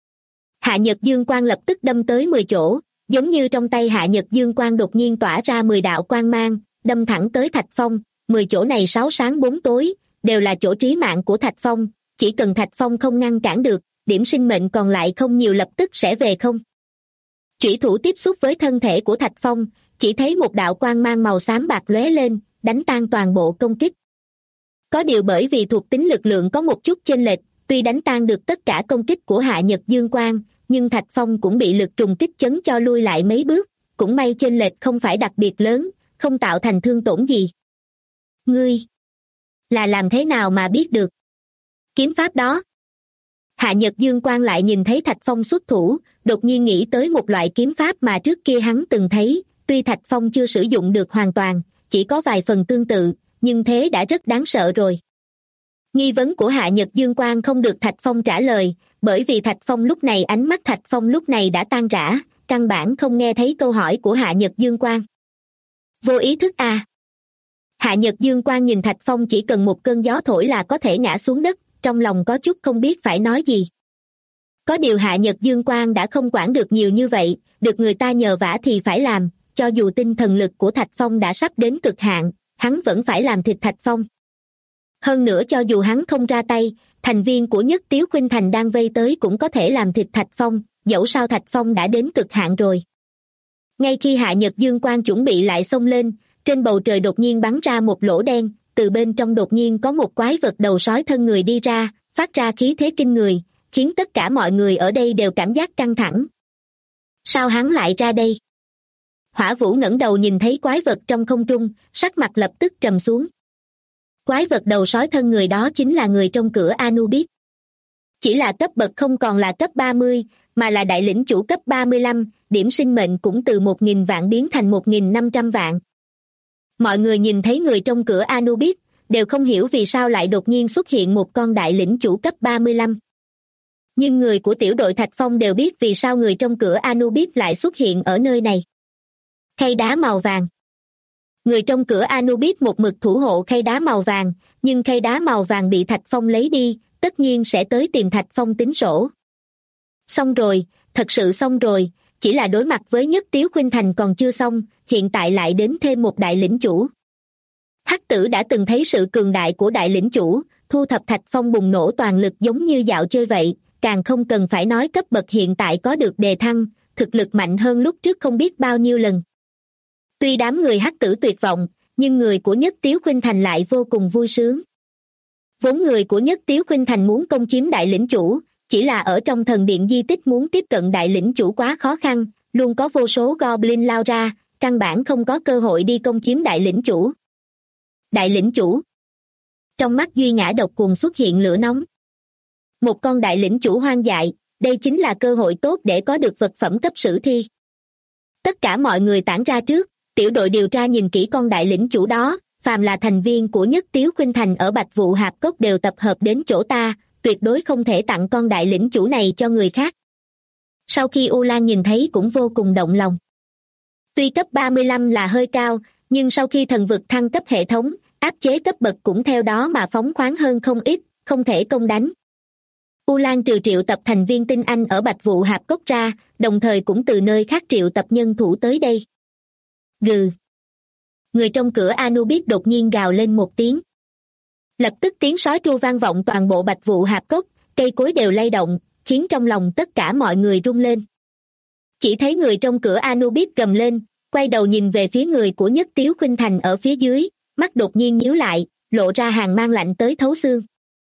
Hạ Nhật Dương Quang lập tức đâm tới 10 chỗ, giống như trong tay Hạ Nhật Dương Quang đột nhiên tỏa ra 10 đạo quang mang, đâm thẳng tới Thạch Phong, 10 chỗ này 6 sáng 4 tối, đều là chỗ trí mạng của Thạch Phong, chỉ cần Thạch Phong không ngăn cản được, điểm sinh mệnh còn lại không nhiều lập tức sẽ về không. Chủy thủ tiếp xúc với thân thể của Thạch Phong, chỉ thấy một đạo quang mang màu xám bạc lóe lên, đánh tan toàn bộ công kích. Có điều bởi vì thuộc tính lực lượng có một chút chênh lệch, tuy đánh tan được tất cả công kích của Hạ Nhật Dương Quang, nhưng Thạch Phong cũng bị lực trùng kích chấn cho lui lại mấy bước, cũng may chênh lệch không phải đặc biệt lớn, không tạo thành thương tổn gì. Ngươi là làm thế nào mà biết được kiếm pháp đó? Hạ Nhật Dương Quang lại nhìn thấy Thạch Phong xuất thủ, đột nhiên nghĩ tới một loại kiếm pháp mà trước kia hắn từng thấy, tuy Thạch Phong chưa sử dụng được hoàn toàn, chỉ có vài phần tương tự, nhưng thế đã rất đáng sợ rồi. Nghi vấn của Hạ Nhật Dương Quang không được Thạch Phong trả lời, bởi vì Thạch Phong lúc này ánh mắt Thạch Phong lúc này đã tan rã, căn bản không nghe thấy câu hỏi của Hạ Nhật Dương Quang. Vô ý thức à? Hạ Nhật Dương Quang nhìn Thạch Phong chỉ cần một cơn gió thổi là có thể ngã xuống đất, trong lòng có chút không biết phải nói gì. Có điều Hạ Nhật Dương Quang đã không quản được nhiều như vậy, được người ta nhờ vả thì phải làm, cho dù tinh thần lực của Thạch Phong đã sắp đến cực hạn, hắn vẫn phải làm thịt Thạch Phong. Hơn nữa cho dù hắn không ra tay, thành viên của Nhất Tiếu Khuynh Thành đang vây tới cũng có thể làm thịt Thạch Phong, dẫu sao Thạch Phong đã đến cực hạn rồi. Ngay khi Hạ Nhật Dương Quang chuẩn bị lại xông lên, trên bầu trời đột nhiên bắn ra một lỗ đen, từ bên trong đột nhiên có một quái vật đầu sói thân người đi ra, phát ra khí thế kinh người, khiến tất cả mọi người ở đây đều cảm giác căng thẳng. Sao hắn lại ra đây? Hỏa Vũ ngẩng đầu nhìn thấy quái vật trong không trung, sắc mặt lập tức trầm xuống. Quái vật đầu sói thân người đó chính là người trong cửa Anubis. Chỉ là cấp bậc không còn là cấp 30, mà là đại lĩnh chủ cấp 35, điểm sinh mệnh cũng từ 1.000 vạn biến thành 1.500 vạn. Mọi người nhìn thấy người trong cửa Anubis, đều không hiểu vì sao lại đột nhiên xuất hiện một con đại lĩnh chủ cấp 35. Nhưng người của tiểu đội Thạch Phong đều biết vì sao người trong cửa Anubis lại xuất hiện ở nơi này. Khay đá màu vàng. Người trong cửa Anubis một mực thủ hộ khay đá màu vàng, nhưng khay đá màu vàng bị Thạch Phong lấy đi, tất nhiên sẽ tới tìm Thạch Phong tính sổ. Xong rồi, thật sự xong rồi, chỉ là đối mặt với Nhất Tiếu Khuynh Thành còn chưa xong, hiện tại lại đến thêm một đại lĩnh chủ. Hắc Tử đã từng thấy sự cường đại của đại lĩnh chủ, thu thập Thạch Phong bùng nổ toàn lực giống như dạo chơi vậy, càng không cần phải nói cấp bậc hiện tại có được đề thăng, thực lực mạnh hơn lúc trước không biết bao nhiêu lần. Tuy đám người Hắc Tử tuyệt vọng, nhưng người của Nhất Tiếu Khuynh Thành lại vô cùng vui sướng. Vốn người của Nhất Tiếu Khuynh Thành muốn công chiếm đại lĩnh chủ, chỉ là ở trong thần điện di tích muốn tiếp cận đại lĩnh chủ quá khó khăn, luôn có vô số goblin lao ra, căn bản không có cơ hội đi công chiếm đại lĩnh chủ. Đại lĩnh chủ. Trong mắt Duy Ngã Độc Cuồng xuất hiện lửa nóng. Một con đại lĩnh chủ hoang dại, đây chính là cơ hội tốt để có được vật phẩm cấp sử thi. Tất cả mọi người tản ra trước, tiểu đội điều tra nhìn kỹ con đại lĩnh chủ đó, phàm là thành viên của Nhất Tiếu Khuynh Thành ở Bạch Vụ Hạp Cốc đều tập hợp đến chỗ ta, tuyệt đối không thể tặng con đại lĩnh chủ này cho người khác. Sau khi U Lan nhìn thấy cũng vô cùng động lòng. Tuy cấp 35 là hơi cao, nhưng sau khi thần vực thăng cấp hệ thống, áp chế cấp bậc cũng theo đó mà phóng khoáng hơn không ít, không thể công đánh. U Lan trừ triệu tập thành viên tinh anh ở Bạch Vụ Hạp Cốc ra, đồng thời cũng từ nơi khác triệu tập nhân thủ tới đây. Gừ. Người trong cửa Anubis đột nhiên gào lên một tiếng. Lập tức tiếng sói tru vang vọng toàn bộ Bạch Vụ Hạp Cốc, cây cối đều lay động, khiến trong lòng tất cả mọi người rung lên. Chỉ thấy người trong cửa Anubis gầm lên, quay đầu nhìn về phía người của Nhất Tiếu Khuynh Thành ở phía dưới, mắt đột nhiên nhíu lại, lộ ra hàn mang lạnh tới thấu xương.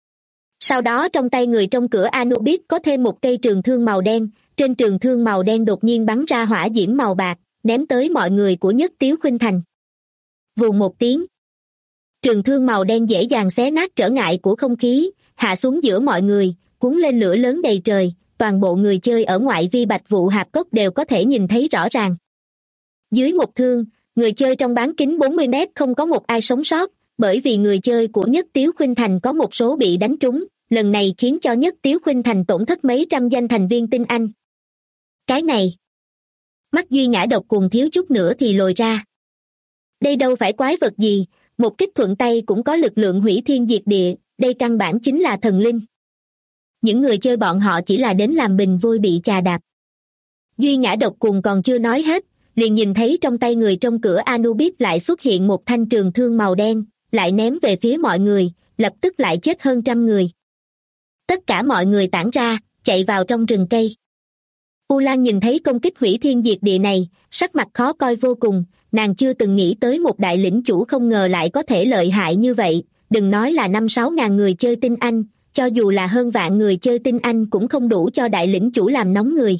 Sau đó trong tay người trong cửa Anubis có thêm một cây trường thương màu đen, trên trường thương màu đen đột nhiên bắn ra hỏa diễm màu bạc, ném tới mọi người của Nhất Tiếu Khuynh Thành. Vù một tiếng. Trường thương màu đen dễ dàng xé nát trở ngại của không khí, hạ xuống giữa mọi người, cuốn lên lửa lớn đầy trời, toàn bộ người chơi ở ngoại vi Bạch Vụ Hạp Cốc đều có thể nhìn thấy rõ ràng. Dưới một thương, người chơi trong bán kính 40 mét không có một ai sống sót, bởi vì người chơi của Nhất Tiếu Khuynh Thành có một số bị đánh trúng, lần này khiến cho Nhất Tiếu Khuynh Thành tổn thất mấy trăm danh thành viên tinh anh. Cái này, mắt Duy Ngã Độc Cuồng thiếu chút nữa thì lồi ra. Đây đâu phải quái vật gì, một kích thuận tay cũng có lực lượng hủy thiên diệt địa, đây căn bản chính là thần linh. Những người chơi bọn họ chỉ là đến làm bình vôi bị chà đạp. Duy Ngã Độc Cuồng còn chưa nói hết, liền nhìn thấy trong tay người trong cửa Anubis lại xuất hiện một thanh trường thương màu đen, lại ném về phía mọi người, lập tức lại chết hơn 100 người. Tất cả mọi người tản ra, chạy vào trong rừng cây. U Lan nhìn thấy công kích hủy thiên diệt địa này, sắc mặt khó coi vô cùng, nàng chưa từng nghĩ tới một đại lĩnh chủ không ngờ lại có thể lợi hại như vậy, đừng nói là 5-6 ngàn người chơi tinh anh, cho dù là hơn vạn người chơi tinh anh cũng không đủ cho đại lĩnh chủ làm nóng người.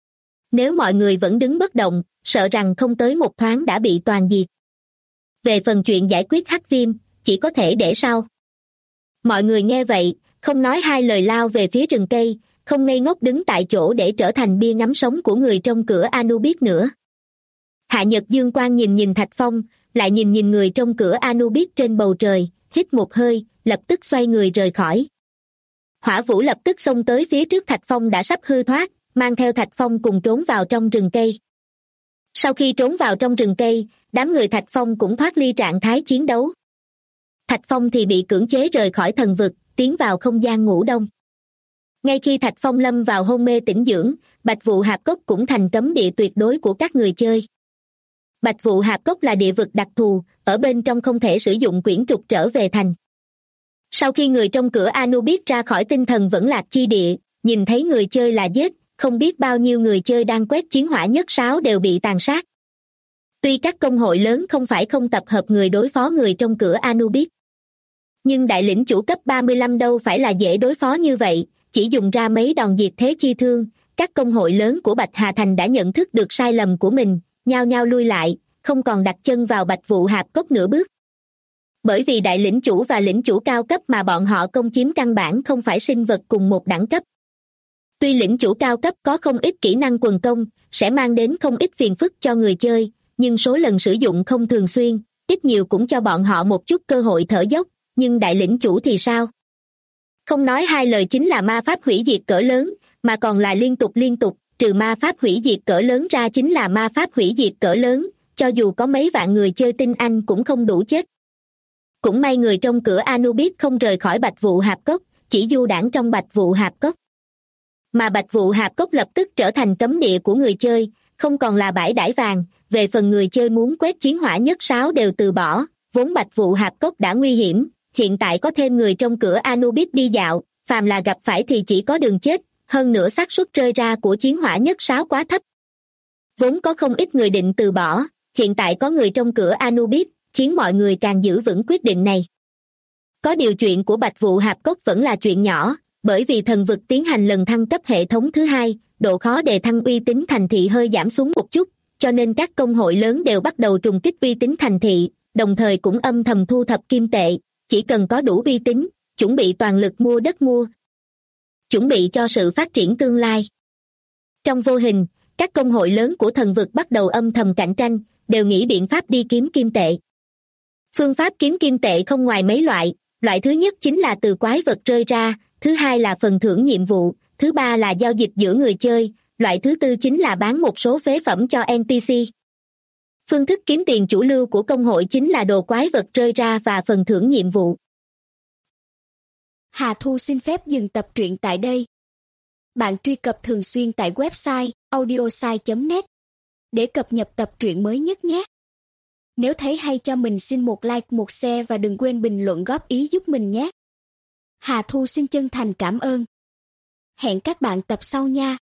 Nếu mọi người vẫn đứng bất động, sợ rằng không tới một thoáng đã bị toàn diệt. Về phần chuyện giải quyết hắc viêm, chỉ có thể để sau. Mọi người nghe vậy, không nói hai lời lao về phía rừng cây, không ngây ngốc đứng tại chỗ để trở thành bia ngắm sống của người trong cửa Anubis nữa. Hạ Nhật Dương Quang nhìn nhìn Thạch Phong, lại nhìn nhìn người trong cửa Anubis trên bầu trời, hít một hơi, lập tức xoay người rời khỏi. Hỏa Vũ lập tức xông tới phía trước Thạch Phong đã sắp hư thoát, mang theo Thạch Phong cùng trốn vào trong rừng cây. Sau khi trốn vào trong rừng cây, đám người Thạch Phong cũng thoát ly trạng thái chiến đấu. Thạch Phong thì bị cưỡng chế rời khỏi thần vực, tiến vào không gian ngủ đông. Ngay khi Thạch Phong lâm vào hôn mê tĩnh dưỡng, Bạch Vụ Hạp Cốc cũng thành cấm địa tuyệt đối của các người chơi. Bạch Vụ Hạp Cốc là địa vực đặc thù, ở bên trong không thể sử dụng quyển trục trở về thành. Sau khi người trong cửa Anubis ra khỏi tinh thần vẫn lạc chi địa, nhìn thấy người chơi là giết, không biết bao nhiêu người chơi đang quét chiến hỏa nhất sáo đều bị tàn sát. Tuy các công hội lớn không phải không tập hợp người đối phó người trong cửa Anubis, nhưng đại lĩnh chủ cấp 35 đâu phải là dễ đối phó như vậy, chỉ dùng ra mấy đòn diệt thế chi thương, các công hội lớn của Bạch Hà Thành đã nhận thức được sai lầm của mình, nhao nhao lui lại, không còn đặt chân vào Bạch Vụ Hạp Cốc nửa bước. Bởi vì đại lĩnh chủ và lĩnh chủ cao cấp mà bọn họ công chiếm căn bản không phải sinh vật cùng một đẳng cấp. Tuy lĩnh chủ cao cấp có không ít kỹ năng quần công, sẽ mang đến không ít phiền phức cho người chơi, nhưng số lần sử dụng không thường xuyên, ít nhiều cũng cho bọn họ một chút cơ hội thở dốc, nhưng đại lĩnh chủ thì sao? Không nói hai lời chính là ma pháp hủy diệt cỡ lớn, mà còn là liên tục, trừ ma pháp hủy diệt cỡ lớn ra chính là ma pháp hủy diệt cỡ lớn, cho dù có mấy vạn người chơi tinh anh cũng không đủ chết. Cũng may người trong cửa Anubis không rời khỏi Bạch Vụ Hạp Cốc, chỉ du đãng trong Bạch Vụ Hạp Cốc. Mà Bạch Vụ Hạp Cốc lập tức trở thành cấm địa của người chơi, không còn là bãi đãi vàng, về phần người chơi muốn quét chiến hỏa nhất sáo đều từ bỏ, vốn Bạch Vụ Hạp Cốc đã nguy hiểm, hiện tại có thêm người trong cửa Anubis đi dạo, phàm là gặp phải thì chỉ có đường chết, hơn nữa xác suất rơi ra của chiến hỏa nhất sáo quá thấp. Vốn có không ít người định từ bỏ, hiện tại có người trong cửa Anubis, khiến mọi người càng giữ vững quyết định này. Có điều chuyện của Bạch Vụ Hạp Cốc vẫn là chuyện nhỏ, bởi vì thần vực tiến hành lần thăng cấp hệ thống thứ hai, độ khó đề thăng uy tín thành thị hơi giảm xuống một chút, cho nên các công hội lớn đều bắt đầu trùng kích uy tín thành thị, đồng thời cũng âm thầm thu thập kim tệ, chỉ cần có đủ uy tín, chuẩn bị toàn lực mua đất mua, chuẩn bị cho sự phát triển tương lai. Trong vô hình, các công hội lớn của thần vực bắt đầu âm thầm cạnh tranh, đều nghĩ biện pháp đi kiếm kim tệ. Phương pháp kiếm kim tệ không ngoài mấy loại, loại thứ nhất chính là từ quái vật rơi ra, thứ hai là phần thưởng nhiệm vụ, thứ ba là giao dịch giữa người chơi, loại thứ tư chính là bán một số phế phẩm cho NPC. Phương thức kiếm tiền chủ lưu của công hội chính là đồ quái vật rơi ra và phần thưởng nhiệm vụ. Hà Thu xin phép dừng tập truyện tại đây. Bạn truy cập thường xuyên tại website audiosai.net để cập nhật tập truyện mới nhất nhé. Nếu thấy hay cho mình xin một like, một share và đừng quên bình luận góp ý giúp mình nhé. Hà Thu xin chân thành cảm ơn. Hẹn các bạn tập sau nha.